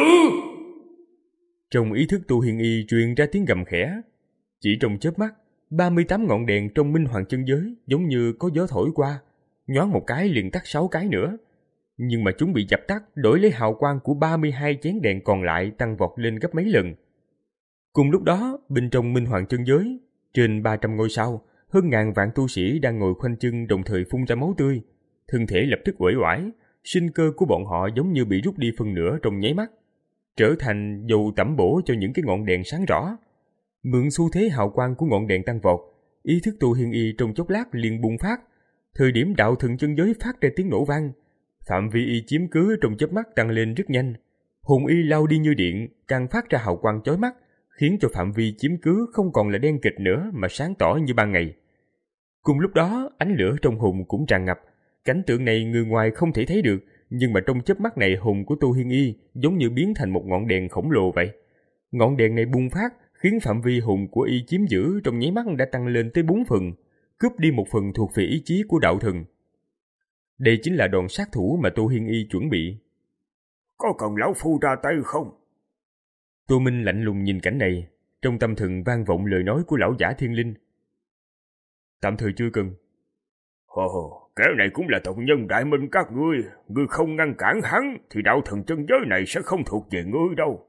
Trong ý thức Tô Hiên Y truyền ra tiếng gầm khẽ. Chỉ trong chớp mắt, ba mươi tám ngọn đèn trong Minh Hoàng chân giới giống như có gió thổi qua, nhoáng một cái liền tắt sáu cái nữa. Nhưng mà chúng bị dập tắt đổi lấy hào quang của ba mươi hai chén đèn còn lại tăng vọt lên gấp mấy lần. Cùng lúc đó, bên trong Minh Hoàng chân giới, trên ba trăm ngôi sao, hơn ngàn vạn tu sĩ đang ngồi khoanh chân đồng thời phun ra máu tươi. Thân thể lập tức uể oải, sinh cơ của bọn họ giống như bị rút đi phần nửa trong nháy mắt, trở thành dầu tẩm bổ cho những cái ngọn đèn sáng rõ. Mượn xu thế hào quang của ngọn đèn tăng vọt, ý thức Tô Hiên Y trong chốc lát liền bùng phát. Thời điểm đạo thần chân giới phát ra tiếng nổ vang, phạm vi Y chiếm cứ trong chớp mắt tăng lên rất nhanh. Hồn Y lao đi như điện, càng phát ra hào quang chói mắt, khiến cho phạm vi chiếm cứ không còn là đen kịt nữa mà sáng tỏ như ban ngày. Cùng lúc đó, ánh lửa trong hồn cũng tràn ngập. Cảnh tượng này người ngoài không thể thấy được, nhưng mà trong chớp mắt này hồn của Tô Hiên Y giống như biến thành một ngọn đèn khổng lồ vậy. Ngọn đèn này bùng phát, khiến phạm vi hồn của Y chiếm giữ trong nháy mắt đã tăng lên tới bốn phần, cướp đi một phần thuộc về ý chí của đạo thần. Đây chính là đòn sát thủ mà Tô Hiên Y chuẩn bị. Có cần lão phu ra tay không? Tô Minh lạnh lùng nhìn cảnh này, trong tâm thần vang vọng lời nói của lão giả thiên linh. Tạm thời chưa cần. Hồ hồ, kẻ này cũng là tộc nhân đại minh các ngươi, ngươi không ngăn cản hắn thì đạo thần chân giới này sẽ không thuộc về ngươi đâu.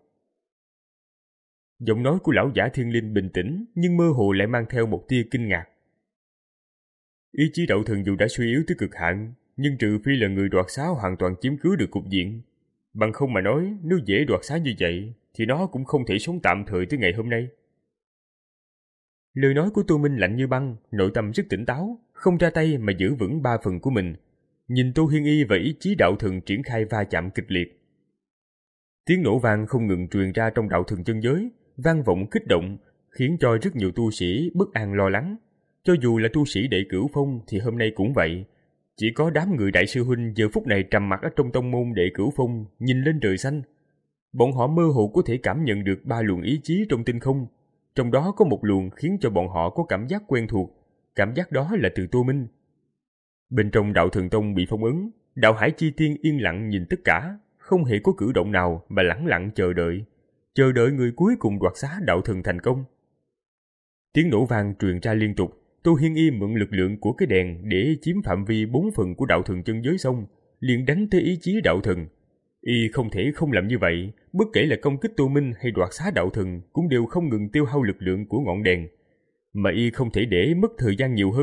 Giọng nói của lão giả thiên linh bình tĩnh nhưng mơ hồ lại mang theo một tia kinh ngạc. Ý chí đạo thần dù đã suy yếu tới cực hạn, nhưng trừ phi là người đoạt xá hoàn toàn chiếm cứ được cục diện. Bằng không mà nói, nếu dễ đoạt xá như vậy thì nó cũng không thể sống tạm thời tới ngày hôm nay. Lời nói của Tô Minh lạnh như băng, nội tâm rất tỉnh táo, không ra tay mà giữ vững ba phần của mình. Nhìn Tô Hiên Y và ý chí đạo thần triển khai va chạm kịch liệt. Tiếng nổ vang không ngừng truyền ra trong đạo thần chân giới, vang vọng kích động, khiến cho rất nhiều tu sĩ bất an lo lắng. Cho dù là tu sĩ đệ cửu phong thì hôm nay cũng vậy. Chỉ có đám người đại sư huynh giờ phút này trầm mặc ở trong tông môn đệ cửu phong, nhìn lên trời xanh. Bọn họ mơ hồ có thể cảm nhận được ba luồng ý chí trong tinh không. Trong đó có một luồng khiến cho bọn họ có cảm giác quen thuộc. Cảm giác đó là từ Tô Minh. Bên trong đạo thần tông bị phong ấn, đạo hải chi tiên yên lặng nhìn tất cả, không hề có cử động nào mà lẳng lặng chờ đợi. Chờ đợi người cuối cùng đoạt xá đạo thần thành công. Tiếng nổ vang truyền ra liên tục. Tô Hiên Y mượn lực lượng của cái đèn để chiếm phạm vi bốn phần của đạo thần chân giới xong, liền đánh tới ý chí đạo thần. Y không thể không làm như vậy, bất kể là công kích Tô Minh hay đoạt xá đạo thần cũng đều không ngừng tiêu hao lực lượng của ngọn đèn. Mà Y không thể để mất thời gian nhiều hơn,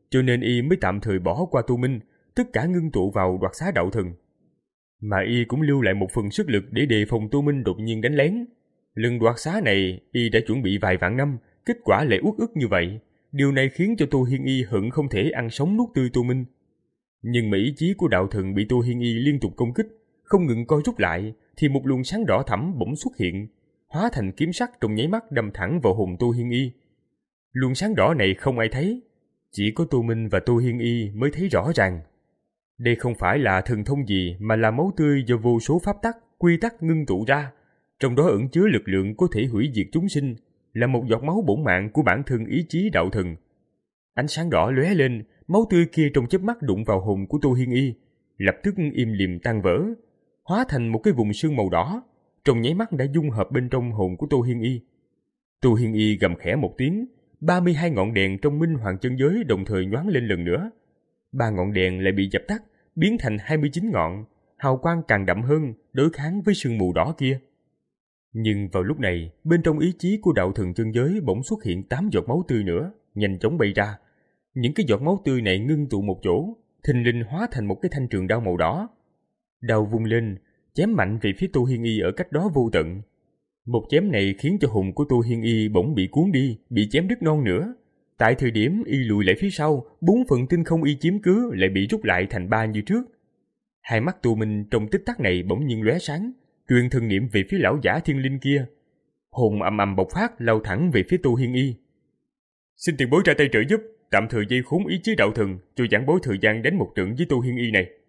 cho nên y mới tạm thời bỏ qua tu minh, tất cả ngưng tụ vào đoạt xá đạo thần. Mà y cũng lưu lại một phần sức lực để đề phòng tu minh đột nhiên đánh lén. Lần đoạt xá này y đã chuẩn bị vài vạn năm, kết quả lại uất ức như vậy. Điều này khiến cho Tô Hiên Y hận không thể ăn sống nuốt tươi tu minh. Nhưng mà ý chí của đạo thần bị Tô Hiên Y liên tục công kích, không ngừng co rút lại, thì một luồng sáng đỏ thẫm bỗng xuất hiện, hóa thành kiếm sắc trong nháy mắt đâm thẳng vào hồn Tô Hiên Y. Luồng sáng đỏ này không ai thấy, chỉ có Tô Minh và Tô Hiên Y mới thấy rõ ràng. Đây không phải là thần thông gì mà là máu tươi do vô số pháp tắc, quy tắc ngưng tụ ra, trong đó ẩn chứa lực lượng có thể hủy diệt chúng sinh, là một giọt máu bổn mạng của bản thân ý chí đạo thần. Ánh sáng đỏ lóe lên, máu tươi kia trong chớp mắt đụng vào hồn của Tô Hiên Y, lập tức im lìm tan vỡ, hóa thành một cái vùng sương màu đỏ, trong nháy mắt đã dung hợp bên trong hồn của Tô Hiên Y. Tô Hiên Y gầm khẽ một tiếng, ba mươi hai ngọn đèn trong Minh Hoàng chân giới đồng thời nhoáng lên lần nữa. Ba ngọn đèn lại bị dập tắt, biến thành hai mươi chín ngọn, hào quang càng đậm hơn, đối kháng với sương mù đỏ kia. Nhưng vào lúc này, bên trong ý chí của đạo thần chân giới bỗng xuất hiện tám giọt máu tươi nữa, nhanh chóng bay ra. Những cái giọt máu tươi này ngưng tụ một chỗ, thình lình hóa thành một cái thanh trường đao màu đỏ. Đao vung lên, chém mạnh về phía Tô Hiên Y ở cách đó vô tận. Một chém này khiến cho hồn của Tô Hiên Y bỗng bị cuốn đi, bị chém đứt non nữa. Tại thời điểm y lùi lại phía sau, bốn phần tinh không y chiếm cứ lại bị rút lại thành ba như trước. Hai mắt Tô Minh trong tích tắc này bỗng nhiên lóe sáng, truyền thần niệm về phía lão giả thiên linh kia. Hồn ầm ầm bộc phát lao thẳng về phía Tô Hiên Y. Xin tiền bối ra tay trợ giúp, tạm thời dây khốn ý chí đạo thần, cho giảng bối thời gian đánh một trận với Tô Hiên Y này.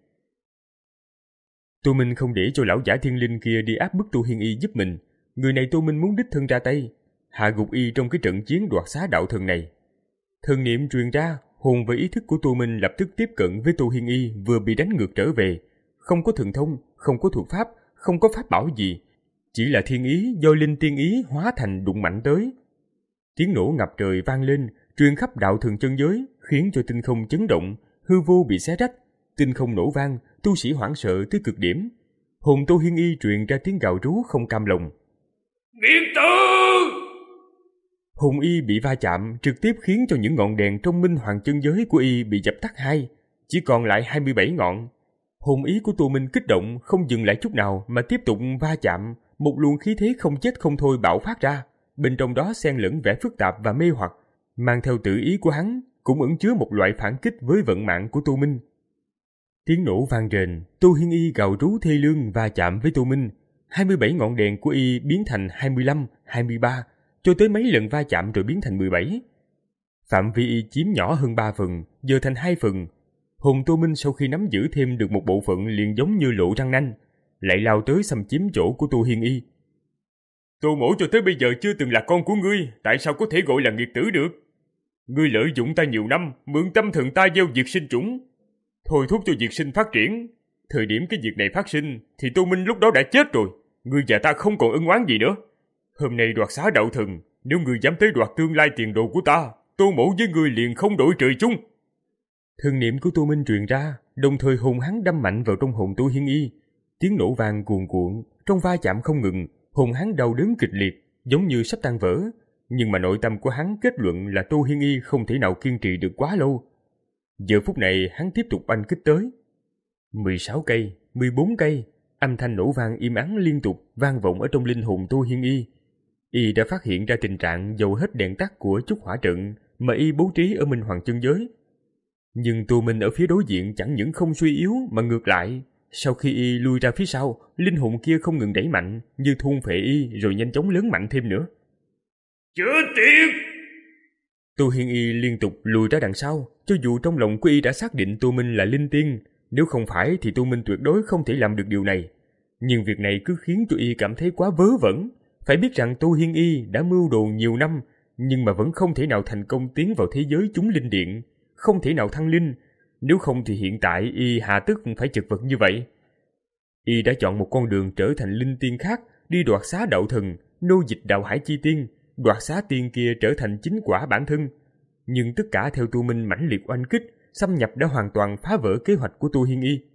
Tô Minh không để cho lão giả thiên linh kia đi áp bức Tô Hiên Y giúp mình. Người này Tô Minh muốn đích thân ra tay, hạ gục y trong cái trận chiến đoạt xá đạo thần này. Thần niệm truyền ra, hồn và ý thức của Tô Minh lập tức tiếp cận với Tô Hiên Y vừa bị đánh ngược trở về. Không có thần thông, không có thuật pháp, không có pháp bảo gì, chỉ là thiên ý do linh tiên ý hóa thành đụng mạnh tới. Tiếng nổ ngập trời vang lên, truyền khắp đạo thần chân giới, khiến cho tinh không chấn động, hư vô bị xé rách, tinh không nổ vang, tu sĩ hoảng sợ tới cực điểm. Hồn Tô Hiên Y truyền ra tiếng gào rú không cam lòng. Nghiệt tử! Hồn y bị va chạm, trực tiếp khiến cho những ngọn đèn trong Minh Hoàng chân giới của y bị dập tắt hai, chỉ còn lại hai mươi bảy ngọn. Hồn ý của Tô Minh kích động, không dừng lại chút nào mà tiếp tục va chạm, một luồng khí thế không chết không thôi bạo phát ra, bên trong đó xen lẫn vẻ phức tạp và mê hoặc, mang theo tự ý của hắn, cũng ẩn chứa một loại phản kích với vận mạng của Tô Minh. Tiếng nổ vang rền, Tô Hiên Y gào rú thê lương va chạm với Tô Minh, hai mươi bảy ngọn đèn của y biến thành hai mươi lăm, hai mươi ba, cho tới mấy lần va chạm rồi biến thành mười bảy. Phạm vi y chiếm nhỏ hơn ba phần, giờ thành hai phần. Hồn Tô Minh sau khi nắm giữ thêm được một bộ phận liền giống như lộ răng nanh, lại lao tới xâm chiếm chỗ của Tô Hiên Y. Tô mỗ cho tới bây giờ chưa từng là con của ngươi, tại sao có thể gọi là nghiệt tử được? Ngươi lợi dụng ta nhiều năm, mượn tâm thần ta gieo diệt sinh chủng, thôi thúc cho diệt sinh phát triển. Thời điểm cái việc này phát sinh thì Tô Minh lúc đó đã chết rồi, ngươi và ta không còn ân oán gì nữa. Hôm nay đoạt xá đạo thần, nếu ngươi dám tới đoạt tương lai tiền đồ của ta, Tô mỗ với ngươi liền không đổi trời chung. Thần niệm của Tô Minh truyền ra, đồng thời hồn hắn đâm mạnh vào trong hồn Tô Hiên Y. Tiếng nổ vang cuồn cuộn, trong va chạm không ngừng, hồn hắn đau đớn kịch liệt, giống như sắp tan vỡ. Nhưng mà nội tâm của hắn kết luận là Tô Hiên Y không thể nào kiên trì được quá lâu. Giờ phút này hắn tiếp tục oanh kích tới. mười sáu cây, mười bốn cây, âm thanh nổ vang im ắng liên tục vang vọng ở trong linh hồn Tô Hiên Y. Y đã phát hiện ra tình trạng dầu hết đèn tắt của chúc hỏa trận mà y bố trí ở Minh Hoàng chân giới. Nhưng Tô Minh ở phía đối diện chẳng những không suy yếu mà ngược lại, sau khi y lui ra phía sau, linh hồn kia không ngừng đẩy mạnh, như thôn phệ y rồi nhanh chóng lớn mạnh thêm nữa. Chữa tiệt! Tô Hiên Y liên tục lùi ra đằng sau, cho dù trong lòng của y đã xác định Tô Minh là linh tiên, nếu không phải thì Tô Minh tuyệt đối không thể làm được điều này. Nhưng việc này cứ khiến cho y cảm thấy quá vớ vẩn. Phải biết rằng Tô Hiên Y đã mưu đồ nhiều năm, nhưng mà vẫn không thể nào thành công tiến vào thế giới chúng linh điện, không thể nào thăng linh. Nếu không thì hiện tại y hạ tức phải chật vật như vậy. Y đã chọn một con đường trở thành linh tiên khác, đi đoạt xá đạo thần, nô dịch đạo hải chi tiên, đoạt xá tiên kia trở thành chính quả bản thân. Nhưng tất cả theo Tô Minh mãnh liệt oanh kích, xâm nhập đã hoàn toàn phá vỡ kế hoạch của Tô Hiên Y.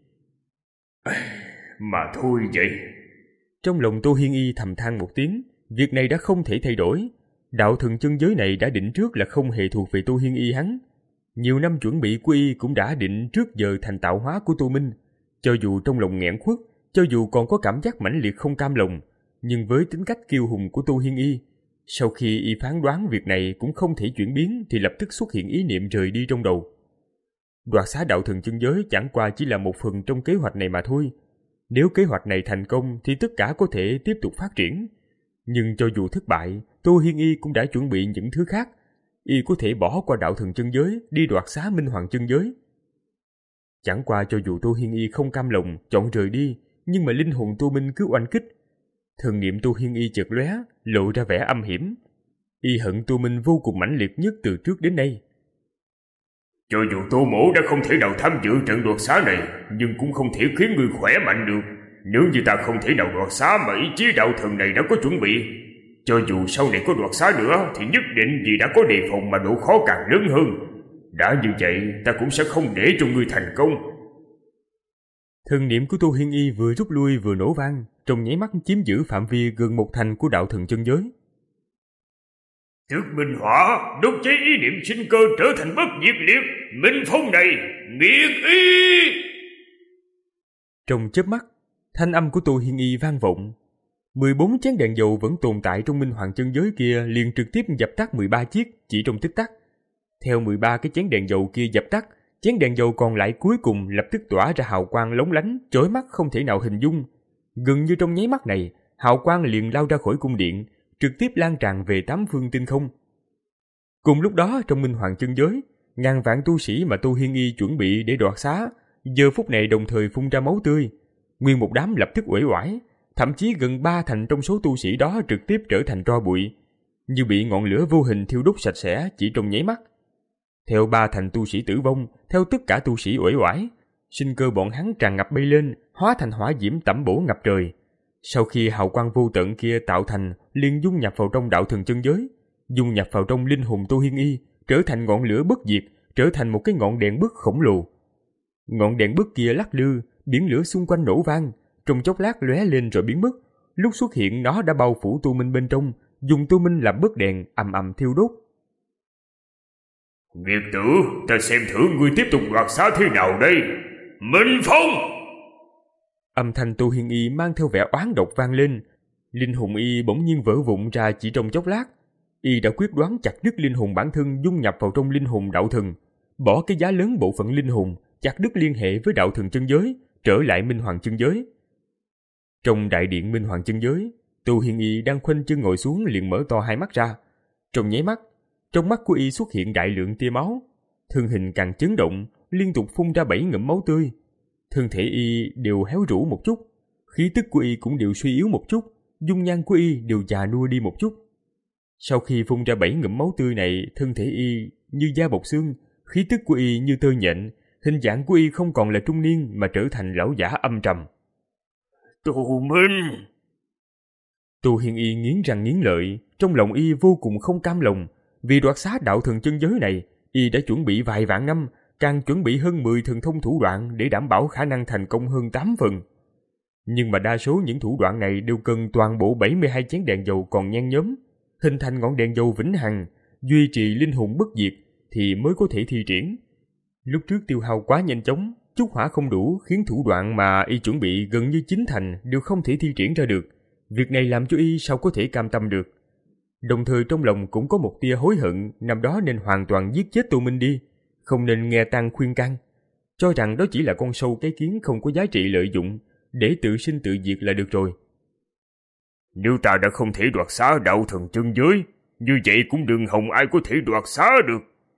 Mà thôi vậy. Trong lòng Tô Hiên Y thầm than một tiếng, việc này đã không thể thay đổi. Đạo thần chân giới này đã định trước là không hề thuộc về Tô Hiên Y hắn. Nhiều năm chuẩn bị của y cũng đã định trước giờ thành tạo hóa của Tô Minh. Cho dù trong lòng nghẹn khuất, cho dù còn có cảm giác mãnh liệt không cam lòng, nhưng với tính cách kiêu hùng của Tô Hiên Y, sau khi y phán đoán việc này cũng không thể chuyển biến thì lập tức xuất hiện ý niệm rời đi trong đầu. Đoạt xá đạo thần chân giới chẳng qua chỉ là một phần trong kế hoạch này mà thôi. Nếu kế hoạch này thành công thì tất cả có thể tiếp tục phát triển. Nhưng cho dù thất bại, Tô Hiên Y cũng đã chuẩn bị những thứ khác. Y có thể bỏ qua đạo thần chân giới đi đoạt xá Minh Hoàng chân giới. Chẳng qua cho dù Tô Hiên Y không cam lòng chọn rời đi, nhưng mà linh hồn Tô Minh cứ oanh kích. Thần niệm Tô Hiên Y chợt lóe, lộ ra vẻ âm hiểm. Y hận Tô Minh vô cùng mãnh liệt nhất từ trước đến nay. Cho dù Tô Mỗ đã không thể nào tham dự trận đoạt xá này, nhưng cũng không thể khiến người khỏe mạnh được. Nếu như ta không thể nào đoạt xá mà ý chí đạo thần này đã có chuẩn bị, cho dù sau này có đoạt xá nữa thì nhất định vì đã có đề phòng mà độ khó càng lớn hơn. Đã như vậy ta cũng sẽ không để cho ngươi thành công. Thần niệm của Tô Hiên Y vừa rút lui vừa nổ vang, trong nháy mắt chiếm giữ phạm vi gần một thành của đạo thần chân giới. Trước minh hỏa, đốt cháy ý niệm sinh cơ trở thành bất diệt liệt, minh phong này, nghiệt y. Trong chớp mắt, thanh âm của Tô Hiên Y vang vọng. mười bốn chén đèn dầu vẫn tồn tại trong Minh Hoàng chân giới kia liền trực tiếp dập tắt mười ba chiếc chỉ trong tích tắc. Theo mười ba cái chén đèn dầu kia dập tắt, chén đèn dầu còn lại cuối cùng lập tức tỏa ra hào quang lóng lánh, chói mắt không thể nào hình dung. Gần như trong nháy mắt này, hào quang liền lao ra khỏi cung điện, trực tiếp lan tràn về tám phương tinh không. Cùng lúc đó trong Minh Hoàng chân giới, ngàn vạn tu sĩ mà Tô Hiên Y chuẩn bị để đoạt xá, giờ phút này đồng thời phun ra máu tươi. Nguyên một đám lập tức uể oải, thậm chí gần ba thành trong số tu sĩ đó trực tiếp trở thành tro bụi, như bị ngọn lửa vô hình thiêu đốt sạch sẽ chỉ trong nháy mắt. Theo ba thành tu sĩ tử vong, theo tất cả tu sĩ uể oải, sinh cơ bọn hắn tràn ngập bay lên, hóa thành hỏa diễm tẩm bổ ngập trời. Sau khi hào quang vô tận kia tạo thành, liền dung nhập vào trong đạo thần chân giới, dung nhập vào trong linh hồn Tô Hiên Y, trở thành ngọn lửa bất diệt, trở thành một cái ngọn đèn bức khổng lồ. Ngọn đèn bức kia lắc lư, biển lửa xung quanh nổ vang, trong chốc lát lóe lên rồi biến mất. Lúc xuất hiện nó đã bao phủ Tô Minh bên trong, dùng Tô Minh làm bức đèn ầm ầm thiêu đốt. Nghiệt tử, ta xem thử ngươi tiếp tục đoạt xá thế nào đây. Minh phong! Âm thanh Tô Hiên Y mang theo vẻ oán độc vang lên. Linh hồn y bỗng nhiên vỡ vụn ra chỉ trong chốc lát. Y đã quyết đoán chặt đứt linh hồn bản thân dung nhập vào trong linh hồn đạo thần, bỏ cái giá lớn bộ phận linh hồn, chặt đứt liên hệ với đạo thần chân giới, trở lại Minh Hoàng chân giới. Trong đại điện Minh Hoàng chân giới, Tô Hiên Y đang khoanh chân ngồi xuống liền mở to hai mắt ra. Trong nháy mắt, trong mắt của y xuất hiện đại lượng tia máu, thân hình càng chấn động, liên tục phun ra bảy ngụm máu tươi. Thân thể y đều héo rũ một chút, khí tức của y cũng đều suy yếu một chút, dung nhan của y đều già nua đi một chút. Sau khi phun ra bảy ngụm máu tươi này, thân thể y như da bọc xương, khí tức của y như tơ nhện, hình dạng của y không còn là trung niên mà trở thành lão giả âm trầm. Tô Minh! Tô Hiên Y nghiến răng nghiến lợi, trong lòng y vô cùng không cam lòng. Vì đoạt xá đạo thần chân giới này, y đã chuẩn bị vài vạn năm, càng chuẩn bị hơn mười thần thông thủ đoạn để đảm bảo khả năng thành công hơn tám phần. Nhưng mà đa số những thủ đoạn này đều cần toàn bộ bảy mươi hai chén đèn dầu còn nhen nhóm, hình thành ngọn đèn dầu vĩnh hằng, duy trì linh hồn bất diệt thì mới có thể thi triển. Lúc trước tiêu hao quá nhanh chóng, chút hỏa không đủ khiến thủ đoạn mà y chuẩn bị gần như chín thành đều không thể thi triển ra được. Việc này làm cho y sao có thể cam tâm được. Đồng thời trong lòng cũng có một tia hối hận, năm đó nên hoàn toàn giết chết Tô Minh đi, không nên nghe Tăng khuyên can, cho rằng đó chỉ là con sâu cái kiến không có giá trị lợi dụng, để tự sinh tự diệt là được rồi. Nếu ta đã không thể đoạt xá đạo thần chân giới, như vậy cũng đừng hòng ai có thể đoạt xá được.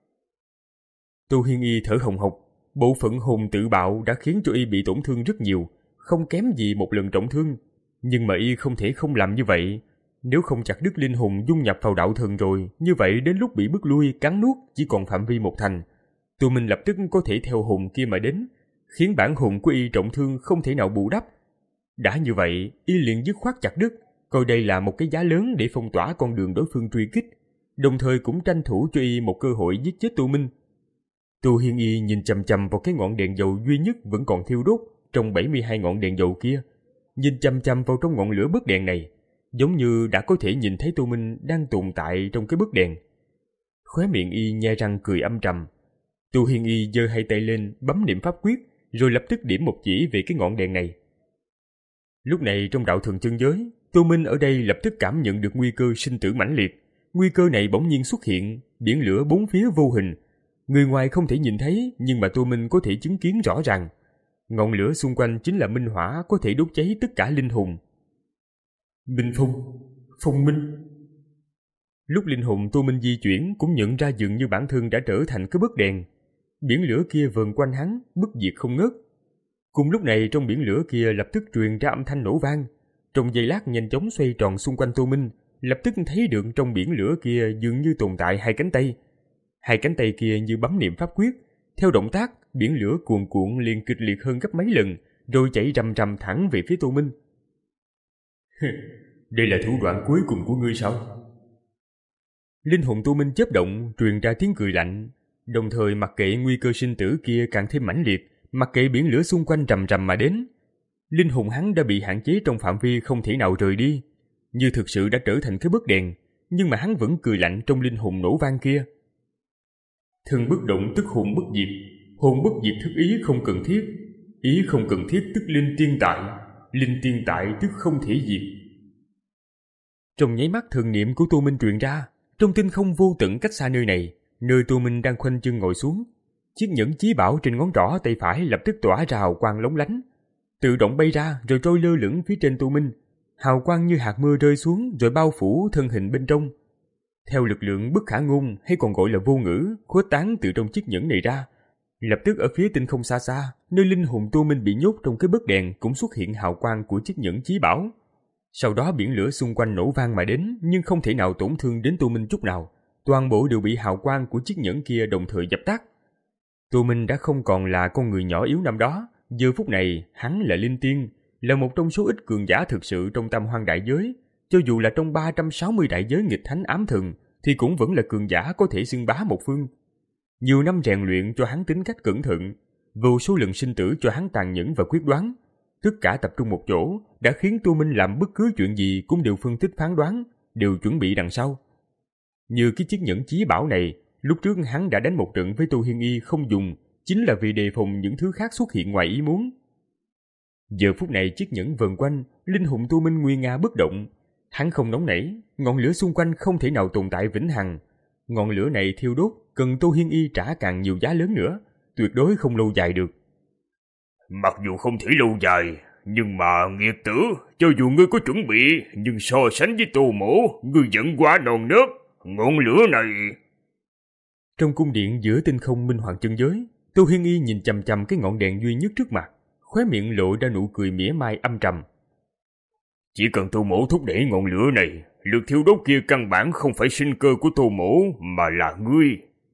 Tô Hiên Y thở hồng hộc, bộ phận hồn tự bạo đã khiến cho y bị tổn thương rất nhiều, không kém gì một lần trọng thương. Nhưng mà y không thể không làm như vậy. Nếu không chặt đứt linh hồn dung nhập vào đạo thần rồi, như vậy đến lúc bị bức lui cắn nuốt chỉ còn phạm vi một thành, Tô Minh lập tức có thể theo hồn kia mà đến, khiến bản hồn của y trọng thương không thể nào bù đắp. Đã như vậy, y liền dứt khoát chặt đứt, coi đây là một cái giá lớn để phong tỏa con đường đối phương truy kích, đồng thời cũng tranh thủ cho y một cơ hội giết chết Tô Minh. Tô Hiên Y nhìn chằm chằm vào cái ngọn đèn dầu duy nhất vẫn còn thiêu đốt trong bảy mươi hai ngọn đèn dầu kia, nhìn chằm chằm vào trong ngọn lửa bức đèn này, giống như đã có thể nhìn thấy Tô Minh đang tồn tại trong cái bức đèn. Khóe miệng y nhe răng cười âm trầm. Tô Hiên Y giơ hai tay lên bấm niệm pháp quyết, rồi lập tức điểm một chỉ về cái ngọn đèn này. Lúc này trong đạo thường chân giới, Tô Minh ở đây lập tức cảm nhận được nguy cơ sinh tử mãnh liệt. Nguy cơ này bỗng nhiên xuất hiện, biển lửa bốn phía vô hình. Người ngoài không thể nhìn thấy, nhưng mà Tô Minh có thể chứng kiến rõ ràng. Ngọn lửa xung quanh chính là minh hỏa có thể đốt cháy tất cả linh hồn. Minh phong, phong minh. Lúc linh hồn Tô Minh di chuyển cũng nhận ra dường như bản thân đã trở thành cái bức đèn. Biển lửa kia vờn quanh hắn, bất diệt không ngớt. Cùng lúc này trong biển lửa kia lập tức truyền ra âm thanh nổ vang. Trong giây lát nhanh chóng xoay tròn xung quanh Tô Minh, lập tức thấy được trong biển lửa kia dường như tồn tại hai cánh tay. Hai cánh tay kia như bấm niệm pháp quyết. Theo động tác, biển lửa cuồn cuộn liền kịch liệt hơn gấp mấy lần, rồi chạy rầm rầm thẳng về phía Tô Minh. Đây là thủ đoạn cuối cùng của ngươi sao? Linh hồn Tô Minh chớp động, truyền ra tiếng cười lạnh. Đồng thời mặc kệ nguy cơ sinh tử kia càng thêm mãnh liệt, mặc kệ biển lửa xung quanh rầm rầm mà đến. Linh hồn hắn đã bị hạn chế trong phạm vi không thể nào rời đi, như thực sự đã trở thành cái bức đèn, nhưng mà hắn vẫn cười lạnh trong linh hồn nổ vang kia. Thân bất động tức hồn bất diệt, hồn bất diệt thức ý không cần thiết, ý không cần thiết tức linh tiên tại, linh tiên tại tức không thể diệt. Trong nháy mắt thần niệm của Tô Minh truyền ra, trong tinh không vô tận cách xa nơi này, nơi Tô Minh đang khoanh chân ngồi xuống, chiếc nhẫn chí bảo trên ngón trỏ tay phải lập tức tỏa ra hào quang lóng lánh, tự động bay ra rồi trôi lơ lửng phía trên Tô Minh. Hào quang như hạt mưa rơi xuống rồi bao phủ thân hình bên trong. Theo lực lượng bất khả ngôn hay còn gọi là vô ngữ khuếch tán từ trong chiếc nhẫn này ra, lập tức ở phía tinh không xa xa, nơi linh hồn Tô Minh bị nhốt trong cái bức đèn cũng xuất hiện hào quang của chiếc nhẫn chí bảo. Sau đó biển lửa xung quanh nổ vang mà đến, nhưng không thể nào tổn thương đến Tô Minh chút nào. Toàn bộ đều bị hào quang của chiếc nhẫn kia đồng thời dập tắt. Tô Minh đã không còn là con người nhỏ yếu năm đó. Giờ phút này, hắn là linh tiên, là một trong số ít cường giả thực sự trong tam hoang đại giới. Cho dù là trong ba trăm sáu mươi đại giới nghịch thánh ám thần, thì cũng vẫn là cường giả có thể xưng bá một phương. Nhiều năm rèn luyện cho hắn tính cách cẩn thận, vô số lần sinh tử cho hắn tàn nhẫn và quyết đoán. Tất cả tập trung một chỗ đã khiến Tô Minh làm bất cứ chuyện gì cũng đều phân tích phán đoán, đều chuẩn bị đằng sau. Như cái chiếc nhẫn chí bảo này, lúc trước hắn đã đánh một trận với Tô Hiên Y không dùng, chính là vì đề phòng những thứ khác xuất hiện ngoài ý muốn. Giờ phút này chiếc nhẫn vần quanh, linh hồn Tô Minh nguy nga bất động. Hắn không nóng nảy, ngọn lửa xung quanh không thể nào tồn tại vĩnh hằng. Ngọn lửa này thiêu đốt, cần Tô Hiên Y trả càng nhiều giá lớn nữa, tuyệt đối không lâu dài được. Mặc dù không thể lâu dài, nhưng mà nghiệt tử, cho dù ngươi có chuẩn bị, nhưng so sánh với Tô Mỗ, ngươi vẫn quá non nớt. Ngọn lửa này... Trong cung điện giữa tinh không minh hoàng chân giới, Tô Hiên Y nhìn chằm chằm cái ngọn đèn duy nhất trước mặt, khóe miệng lộ ra nụ cười mỉa mai âm trầm. Chỉ cần Tô Mỗ thúc đẩy ngọn lửa này, lực thiêu đốt kia căn bản không phải sinh cơ của Tô Mỗ, mà là ngươi.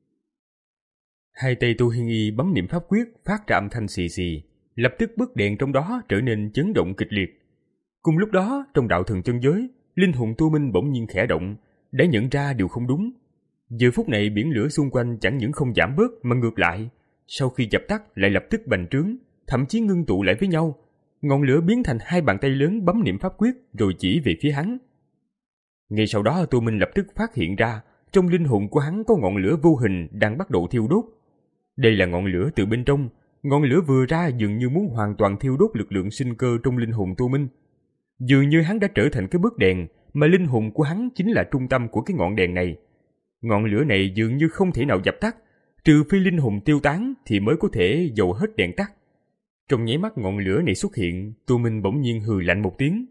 Hai tay Tô Hiên Y bấm niệm pháp quyết, phát ra âm thanh xì xì, lập tức bức đèn trong đó trở nên chấn động kịch liệt. Cùng lúc đó, trong đạo thần chân giới, linh hồn Tô Minh bỗng nhiên khẽ động, đã nhận ra điều không đúng. Giờ phút này biển lửa xung quanh chẳng những không giảm bớt mà ngược lại, sau khi dập tắt lại lập tức bành trướng, thậm chí ngưng tụ lại với nhau. Ngọn lửa biến thành hai bàn tay lớn bấm niệm pháp quyết rồi chỉ về phía hắn. Ngay sau đó Tô Minh lập tức phát hiện ra, trong linh hồn của hắn có ngọn lửa vô hình đang bắt đầu thiêu đốt. Đây là ngọn lửa từ bên trong, ngọn lửa vừa ra dường như muốn hoàn toàn thiêu đốt lực lượng sinh cơ trong linh hồn Tô Minh. Dường như hắn đã trở thành cái bức đèn, mà linh hồn của hắn chính là trung tâm của cái ngọn đèn này. Ngọn lửa này dường như không thể nào dập tắt, trừ phi linh hồn tiêu tán thì mới có thể dầu hết đèn tắt. Trong nháy mắt ngọn lửa này xuất hiện, Tô Minh bỗng nhiên hừ lạnh một tiếng.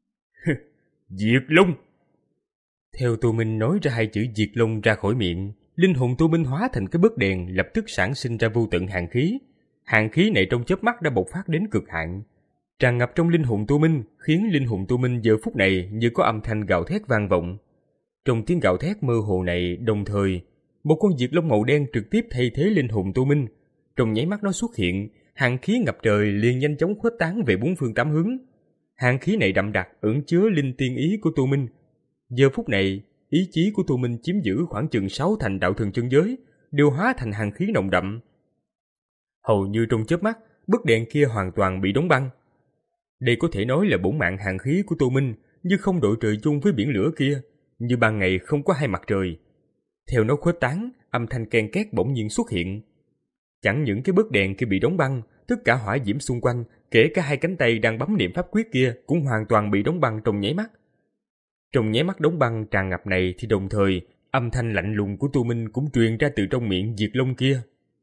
Diệt Long! Theo Tô Minh nói ra hai chữ Diệt Long ra khỏi miệng, linh hồn Tô Minh hóa thành cái bức đèn lập tức sản sinh ra vô tận hàn khí. Hàn khí này trong chớp mắt đã bộc phát đến cực hạn, tràn ngập trong linh hồn Tô Minh, khiến linh hồn Tô Minh giờ phút này như có âm thanh gào thét vang vọng. Trong tiếng gào thét mơ hồ này, đồng thời, một con Diệt Long màu đen trực tiếp thay thế linh hồn Tô Minh. Trong nháy mắt nó xuất hiện, hàn khí ngập trời liền nhanh chóng khuếch tán về bốn phương tám hướng. Hàn khí này đậm đặc ẩn chứa linh tiên ý của Tô Minh. Giờ phút này, ý chí của Tô Minh chiếm giữ khoảng chừng sáu thành đạo thần chân giới, đều hóa thành hàn khí nồng đậm. Hầu như trong chớp mắt, bức đèn kia hoàn toàn bị đóng băng. Đây có thể nói là bổn mạng hàn khí của Tô Minh, như không đội trời chung với biển lửa kia, như ban ngày không có hai mặt trời. Theo nó khuếch tán, âm thanh ken két bỗng nhiên xuất hiện. Chẳng những cái bức đèn kia bị đóng băng, tất cả hỏa diễm xung quanh, kể cả hai cánh tay đang bấm niệm pháp quyết kia cũng hoàn toàn bị đóng băng trong nháy mắt. Trong nháy mắt đóng băng tràn ngập này thì đồng thời, âm thanh lạnh lùng của Tô Minh cũng truyền ra từ trong miệng Diệt Long kia.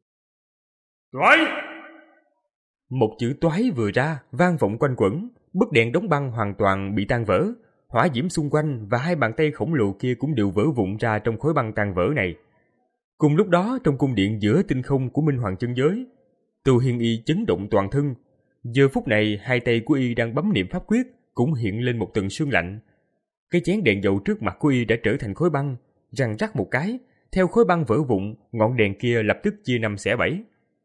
Toái! Một chữ toái vừa ra, vang vọng quanh quẩn, bức đèn đóng băng hoàn toàn bị tan vỡ, hỏa diễm xung quanh và hai bàn tay khổng lồ kia cũng đều vỡ vụn ra trong khối băng tan vỡ này. Cùng lúc đó, trong cung điện giữa tinh không của Minh Hoàng chân giới, Tô Hiên Y chấn động toàn thân. Giờ phút này, hai tay của y đang bấm niệm pháp quyết cũng hiện lên một tầng sương lạnh. Cái chén đèn dầu trước mặt của y đã trở thành khối băng, răng rắc một cái, theo khối băng vỡ vụn, ngọn đèn kia lập tức chia năm xẻ bảy.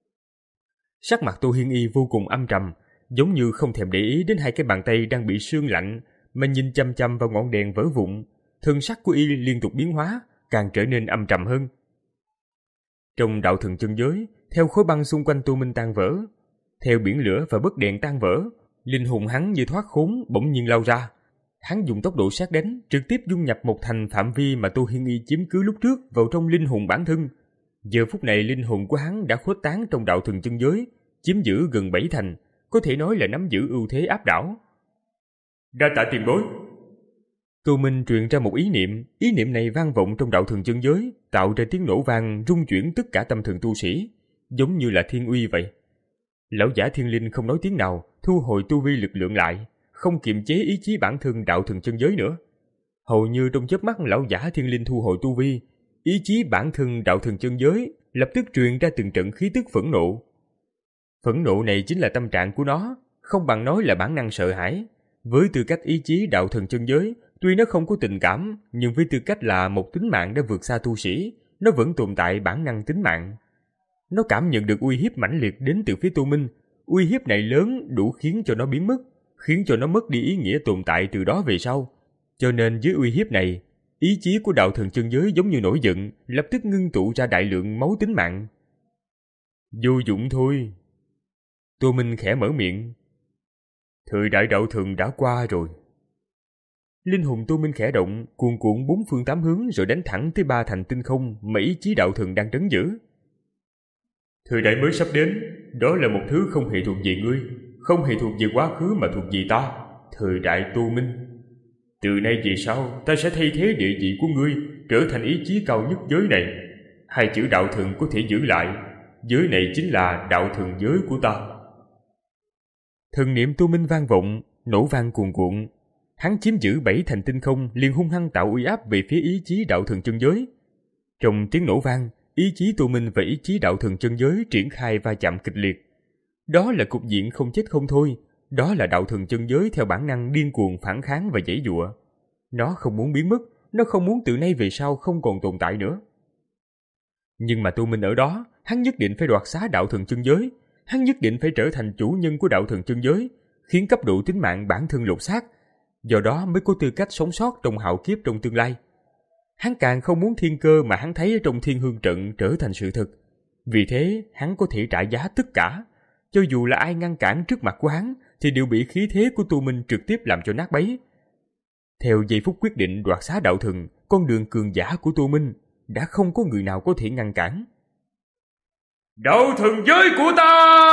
Sắc mặt Tô Hiên Y vô cùng âm trầm, giống như không thèm để ý đến hai cái bàn tay đang bị sương lạnh, mà nhìn chăm chăm vào ngọn đèn vỡ vụn. Thân sắc của y liên tục biến hóa, càng trở nên âm trầm hơn. Trong đạo thần chân giới, theo khối băng xung quanh Tô Minh tan vỡ, theo biển lửa và bức đèn tan vỡ, linh hồn hắn như thoát khốn bỗng nhiên lao ra. Hắn dùng tốc độ sát đánh, trực tiếp dung nhập một thành phạm vi mà Tô Hiên Y chiếm cứ lúc trước vào trong linh hồn bản thân. Giờ phút này linh hồn của hắn đã khuếch tán trong đạo thần chân giới, chiếm giữ gần bảy thành, có thể nói là nắm giữ ưu thế áp đảo. Đa tạ tiền bối. Tô Minh truyền ra một ý niệm, ý niệm này vang vọng trong đạo thần chân giới, tạo ra tiếng nổ vang rung chuyển tất cả tâm thần tu sĩ, giống như là thiên uy vậy. Lão giả thiên linh không nói tiếng nào, thu hồi tu vi lực lượng lại, không kiềm chế ý chí bản thân đạo thần chân giới nữa. Hầu như trong chớp mắt lão giả thiên linh thu hồi tu vi, ý chí bản thân đạo thần chân giới lập tức truyền ra từng trận khí tức phẫn nộ. Phẫn nộ này chính là tâm trạng của nó, không bằng nói là bản năng sợ hãi. Với tư cách ý chí đạo thần chân giới, tuy nó không có tình cảm, nhưng với tư cách là một tính mạng đã vượt xa tu sĩ, nó vẫn tồn tại bản năng tính mạng. Nó cảm nhận được uy hiếp mãnh liệt đến từ phía Tô Minh, uy hiếp này lớn đủ khiến cho nó biến mất, khiến cho nó mất đi ý nghĩa tồn tại từ đó về sau. Cho nên dưới uy hiếp này, ý chí của đạo thần chân giới giống như nổi giận, lập tức ngưng tụ ra đại lượng máu tính mạng. Vô dụng thôi. Tô Minh khẽ mở miệng. Thời đại đạo thần đã qua rồi. Linh hồn Tô Minh khẽ động, cuồn cuộn bốn phương tám hướng rồi đánh thẳng tới ba thành tinh không mà ý chí đạo thần đang trấn giữ. Thời đại mới sắp đến, đó là một thứ không hề thuộc về ngươi, không hề thuộc về quá khứ mà thuộc về ta, thời đại Tô Minh. Từ nay về sau, ta sẽ thay thế địa vị của ngươi, trở thành ý chí cao nhất giới này. Hai chữ đạo thần có thể giữ lại, giới này chính là đạo thần giới của ta. Thần niệm Tô Minh vang vọng, nổ vang cuồn cuộn. Hắn chiếm giữ bảy thành tinh không, liền hung hăng tạo uy áp về phía ý chí đạo thần chân giới. Trong tiếng nổ vang, ý chí Tô Minh và ý chí đạo thần chân giới triển khai va chạm kịch liệt. Đó là cục diện không chết không thôi, đó là đạo thần chân giới theo bản năng điên cuồng phản kháng và giãy giụa. Nó không muốn biến mất, nó không muốn từ nay về sau không còn tồn tại nữa. Nhưng mà Tô Minh ở đó, hắn nhất định phải đoạt xá đạo thần chân giới, hắn nhất định phải trở thành chủ nhân của đạo thần chân giới, khiến cấp độ tính mạng bản thân lột xác, do đó mới có tư cách sống sót trong hạo kiếp trong tương lai. Hắn càng không muốn thiên cơ mà hắn thấy ở trong thiên hương trận trở thành sự thật. Vì thế, hắn có thể trả giá tất cả. Cho dù là ai ngăn cản trước mặt của hắn, thì đều bị khí thế của Tô Minh trực tiếp làm cho nát bấy. Theo giây phút quyết định đoạt xá đạo thần, con đường cường giả của Tô Minh đã không có người nào có thể ngăn cản. Đạo thần giới của ta!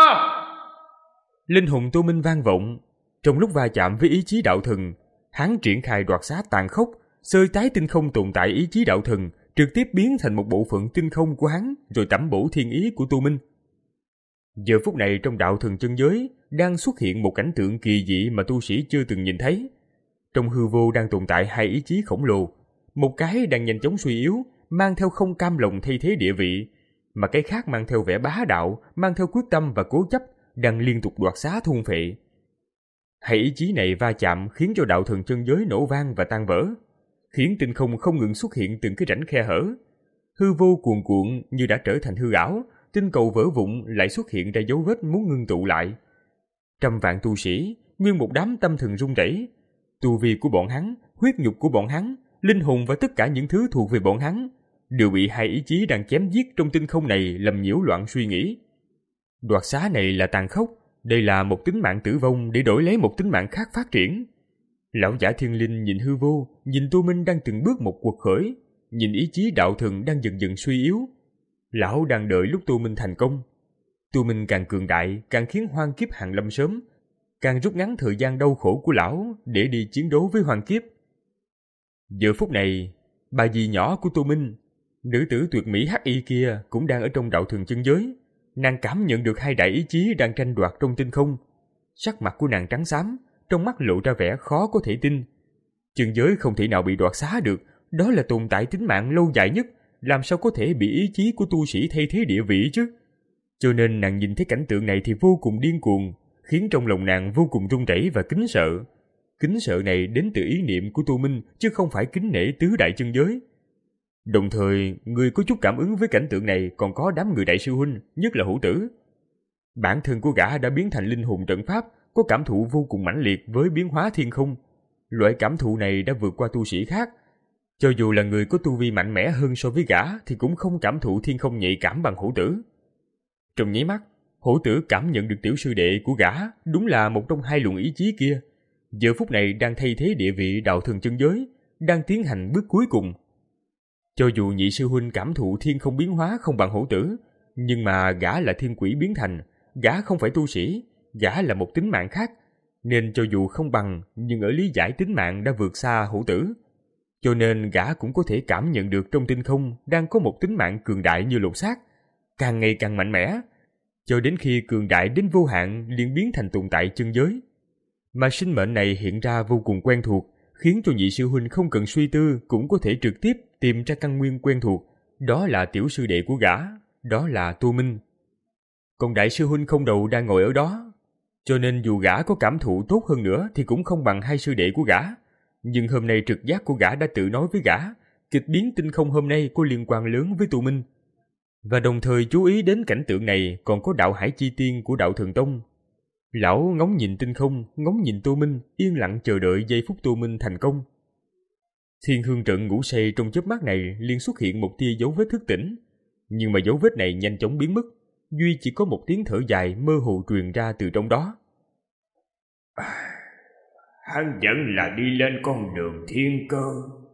Linh hồn Tô Minh vang vọng. Trong lúc va chạm với ý chí đạo thần, hắn triển khai đoạt xá tàn khốc, xơi tái tinh không tồn tại ý chí đạo thần, trực tiếp biến thành một bộ phận tinh không của hắn, rồi tẩm bổ thiên ý của Tô Minh. Giờ phút này trong đạo thần chân giới đang xuất hiện một cảnh tượng kỳ dị mà tu sĩ chưa từng nhìn thấy. Trong hư vô đang tồn tại hai ý chí khổng lồ, một cái đang nhanh chóng suy yếu, mang theo không cam lòng thay thế địa vị, mà cái khác mang theo vẻ bá đạo, mang theo quyết tâm và cố chấp, đang liên tục đoạt xá thôn phệ. Hai ý chí này va chạm khiến cho đạo thần chân giới nổ vang và tan vỡ, khiến tinh không không ngừng xuất hiện từng cái rãnh khe hở. Hư vô cuồn cuộn như đã trở thành hư ảo, tinh cầu vỡ vụn lại xuất hiện ra dấu vết muốn ngưng tụ lại. Trăm vạn tu sĩ, nguyên một đám tâm thần run rẩy. Tu vi của bọn hắn, huyết nhục của bọn hắn, linh hồn và tất cả những thứ thuộc về bọn hắn đều bị hai ý chí đang chém giết trong tinh không này làm nhiễu loạn suy nghĩ. Đoạt xá này là tàn khốc, đây là một tính mạng tử vong để đổi lấy một tính mạng khác phát triển. Lão giả thiên linh nhìn hư vô, nhìn Tô Minh đang từng bước một quật khởi, nhìn ý chí đạo thần đang dần dần suy yếu. Lão đang đợi lúc Tô Minh thành công, Tu Minh càng cường đại, càng khiến Hoang Kiếp hàng lâm sớm, càng rút ngắn thời gian đau khổ của lão để đi chiến đấu với Hoang Kiếp. Giờ phút này, bà dì nhỏ của Tu Minh, nữ tử tuyệt mỹ hắc y kia cũng đang ở trong đạo thường chân giới. Nàng cảm nhận được hai đại ý chí đang tranh đoạt trong tinh không. Sắc mặt của nàng trắng xám, trong mắt lộ ra vẻ khó có thể tin. Chân giới không thể nào bị đoạt xá được, đó là tồn tại tính mạng lâu dài nhất, làm sao có thể bị ý chí của tu sĩ thay thế địa vị chứ? Cho nên nàng nhìn thấy cảnh tượng này thì vô cùng điên cuồng, khiến trong lòng nàng vô cùng run rẩy và kính sợ. Kính sợ này đến từ ý niệm của Tu Minh, chứ không phải kính nể tứ đại chân giới. Đồng thời, người có chút cảm ứng với cảnh tượng này còn có đám người đại sư huynh, nhất là Hữu Tử. Bản thân của gã đã biến thành linh hồn trận pháp, có cảm thụ vô cùng mãnh liệt với biến hóa thiên không. Loại cảm thụ này đã vượt qua tu sĩ khác. Cho dù là người có tu vi mạnh mẽ hơn so với gã thì cũng không cảm thụ thiên không nhạy cảm bằng Hữu Tử. Trong nháy mắt, Hữu Tử cảm nhận được tiểu sư đệ của gã đúng là một trong hai luồng ý chí kia. Giờ phút này đang thay thế địa vị đạo thường chân giới, đang tiến hành bước cuối cùng. Cho dù nhị sư huynh cảm thụ thiên không biến hóa không bằng Hữu Tử, nhưng mà gã là thiên quỷ biến thành, gã không phải tu sĩ, gã là một tính mạng khác, nên cho dù không bằng nhưng ở lý giải tính mạng đã vượt xa Hữu Tử. Cho nên gã cũng có thể cảm nhận được trong tinh không đang có một tính mạng cường đại như lột xác, càng ngày càng mạnh mẽ, cho đến khi cường đại đến vô hạn liền biến thành tồn tại chân giới. Mà sinh mệnh này hiện ra vô cùng quen thuộc, khiến cho nhị sư huynh không cần suy tư cũng có thể trực tiếp tìm ra căn nguyên quen thuộc, đó là tiểu sư đệ của gã, đó là Tu Minh. Còn đại sư huynh không đầu đang ngồi ở đó, cho nên dù gã có cảm thụ tốt hơn nữa thì cũng không bằng hai sư đệ của gã. Nhưng hôm nay trực giác của gã đã tự nói với gã, kịch biến tinh không hôm nay có liên quan lớn với Tu Minh. Và đồng thời chú ý đến cảnh tượng này còn có đạo hải chi tiên của đạo Thần Tông. Lão ngóng nhìn tinh không, ngóng nhìn Tu Minh, yên lặng chờ đợi giây phút Tu Minh thành công. Thiên hương trận ngủ say trong chớp mắt này liền xuất hiện một tia dấu vết thức tỉnh, nhưng mà dấu vết này nhanh chóng biến mất, duy chỉ có một tiếng thở dài mơ hồ truyền ra từ trong đó. À, hắn vẫn là đi lên con đường thiên cơ.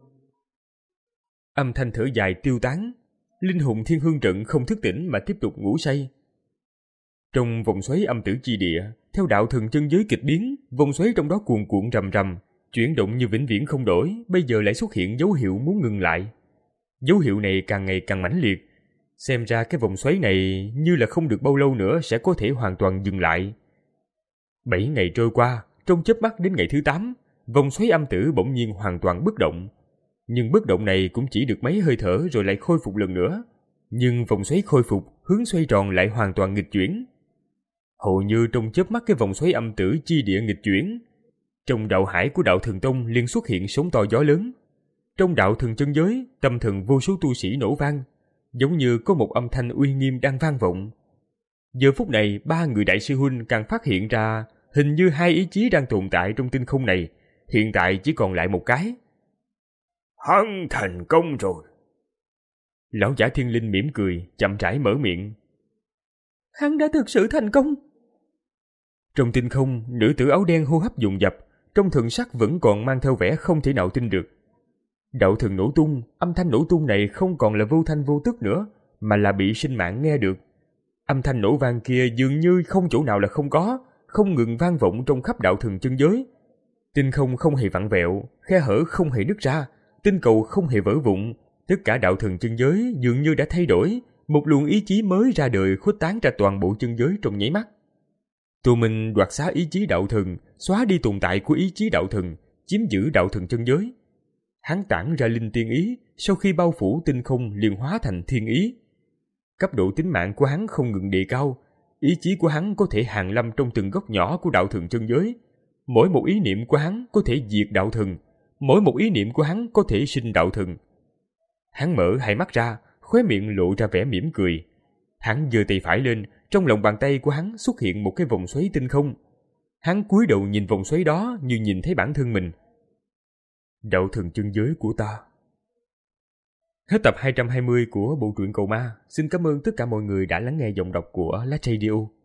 Âm thanh thở dài tiêu tán, linh hồn thiên hương trận không thức tỉnh mà tiếp tục ngủ say. Trong vòng xoáy âm tử chi địa, theo đạo thần chân giới kịch biến, vòng xoáy trong đó cuồn cuộn rầm rầm, chuyển động như vĩnh viễn không đổi, bây giờ lại xuất hiện dấu hiệu muốn ngừng lại. Dấu hiệu này càng ngày càng mãnh liệt, xem ra cái vòng xoáy này như là không được bao lâu nữa sẽ có thể hoàn toàn dừng lại. Bảy ngày trôi qua, trong chớp mắt đến ngày thứ tám, vòng xoáy âm tử bỗng nhiên hoàn toàn bất động. Nhưng bất động này cũng chỉ được mấy hơi thở rồi lại khôi phục lần nữa. Nhưng vòng xoáy khôi phục, hướng xoay tròn lại hoàn toàn nghịch chuyển. Hầu như trong chớp mắt cái vòng xoáy âm tử chi địa nghịch chuyển, trong đạo hải của đạo Thần Tông liền xuất hiện sóng to gió lớn. Trong đạo thần chân giới, tâm thần vô số tu sĩ nổ vang, giống như có một âm thanh uy nghiêm đang vang vọng. Giờ phút này, ba người đại sư huynh càng phát hiện ra hình như hai ý chí đang tồn tại trong tinh không này, hiện tại chỉ còn lại một cái. Hắn thành công rồi. Lão giả thiên linh mỉm cười, chậm rãi mở miệng. Hắn đã thực sự thành công. Trong tinh không, nữ tử áo đen hô hấp dồn dập, trong thần sắc vẫn còn mang theo vẻ không thể nào tin được. Đạo thần nổ tung, âm thanh nổ tung này không còn là vô thanh vô tức nữa, mà là bị sinh mạng nghe được. Âm thanh nổ vang kia dường như không chỗ nào là không có, không ngừng vang vọng trong khắp đạo thần chân giới. Tinh không không hề vặn vẹo, khe hở không hề nứt ra, tinh cầu không hề vỡ vụn, tất cả đạo thần chân giới dường như đã thay đổi, một luồng ý chí mới ra đời khuếch tán ra toàn bộ chân giới trong nháy mắt. Tu Minh đoạt xá ý chí đạo thần, xóa đi tồn tại của ý chí đạo thần, chiếm giữ đạo thần chân giới. Hắn tản ra linh tiên ý, sau khi bao phủ tinh không liền hóa thành thiên ý. Cấp độ tính mạng của hắn không ngừng đề cao, ý chí của hắn có thể hàng lâm trong từng góc nhỏ của đạo thần chân giới. Mỗi một ý niệm của hắn có thể diệt đạo thần, mỗi một ý niệm của hắn có thể sinh đạo thần. Hắn mở hai mắt ra, khóe miệng lộ ra vẻ mỉm cười. Hắn giơ tay phải lên, trong lòng bàn tay của hắn xuất hiện một cái vòng xoáy tinh không. Hắn cúi đầu nhìn vòng xoáy đó như nhìn thấy bản thân mình. Đạo thần chân giới của ta. Hết tập hai trăm hai mươi của bộ truyện Cầu Ma. Xin cảm ơn tất cả mọi người đã lắng nghe giọng đọc của Lát Radio.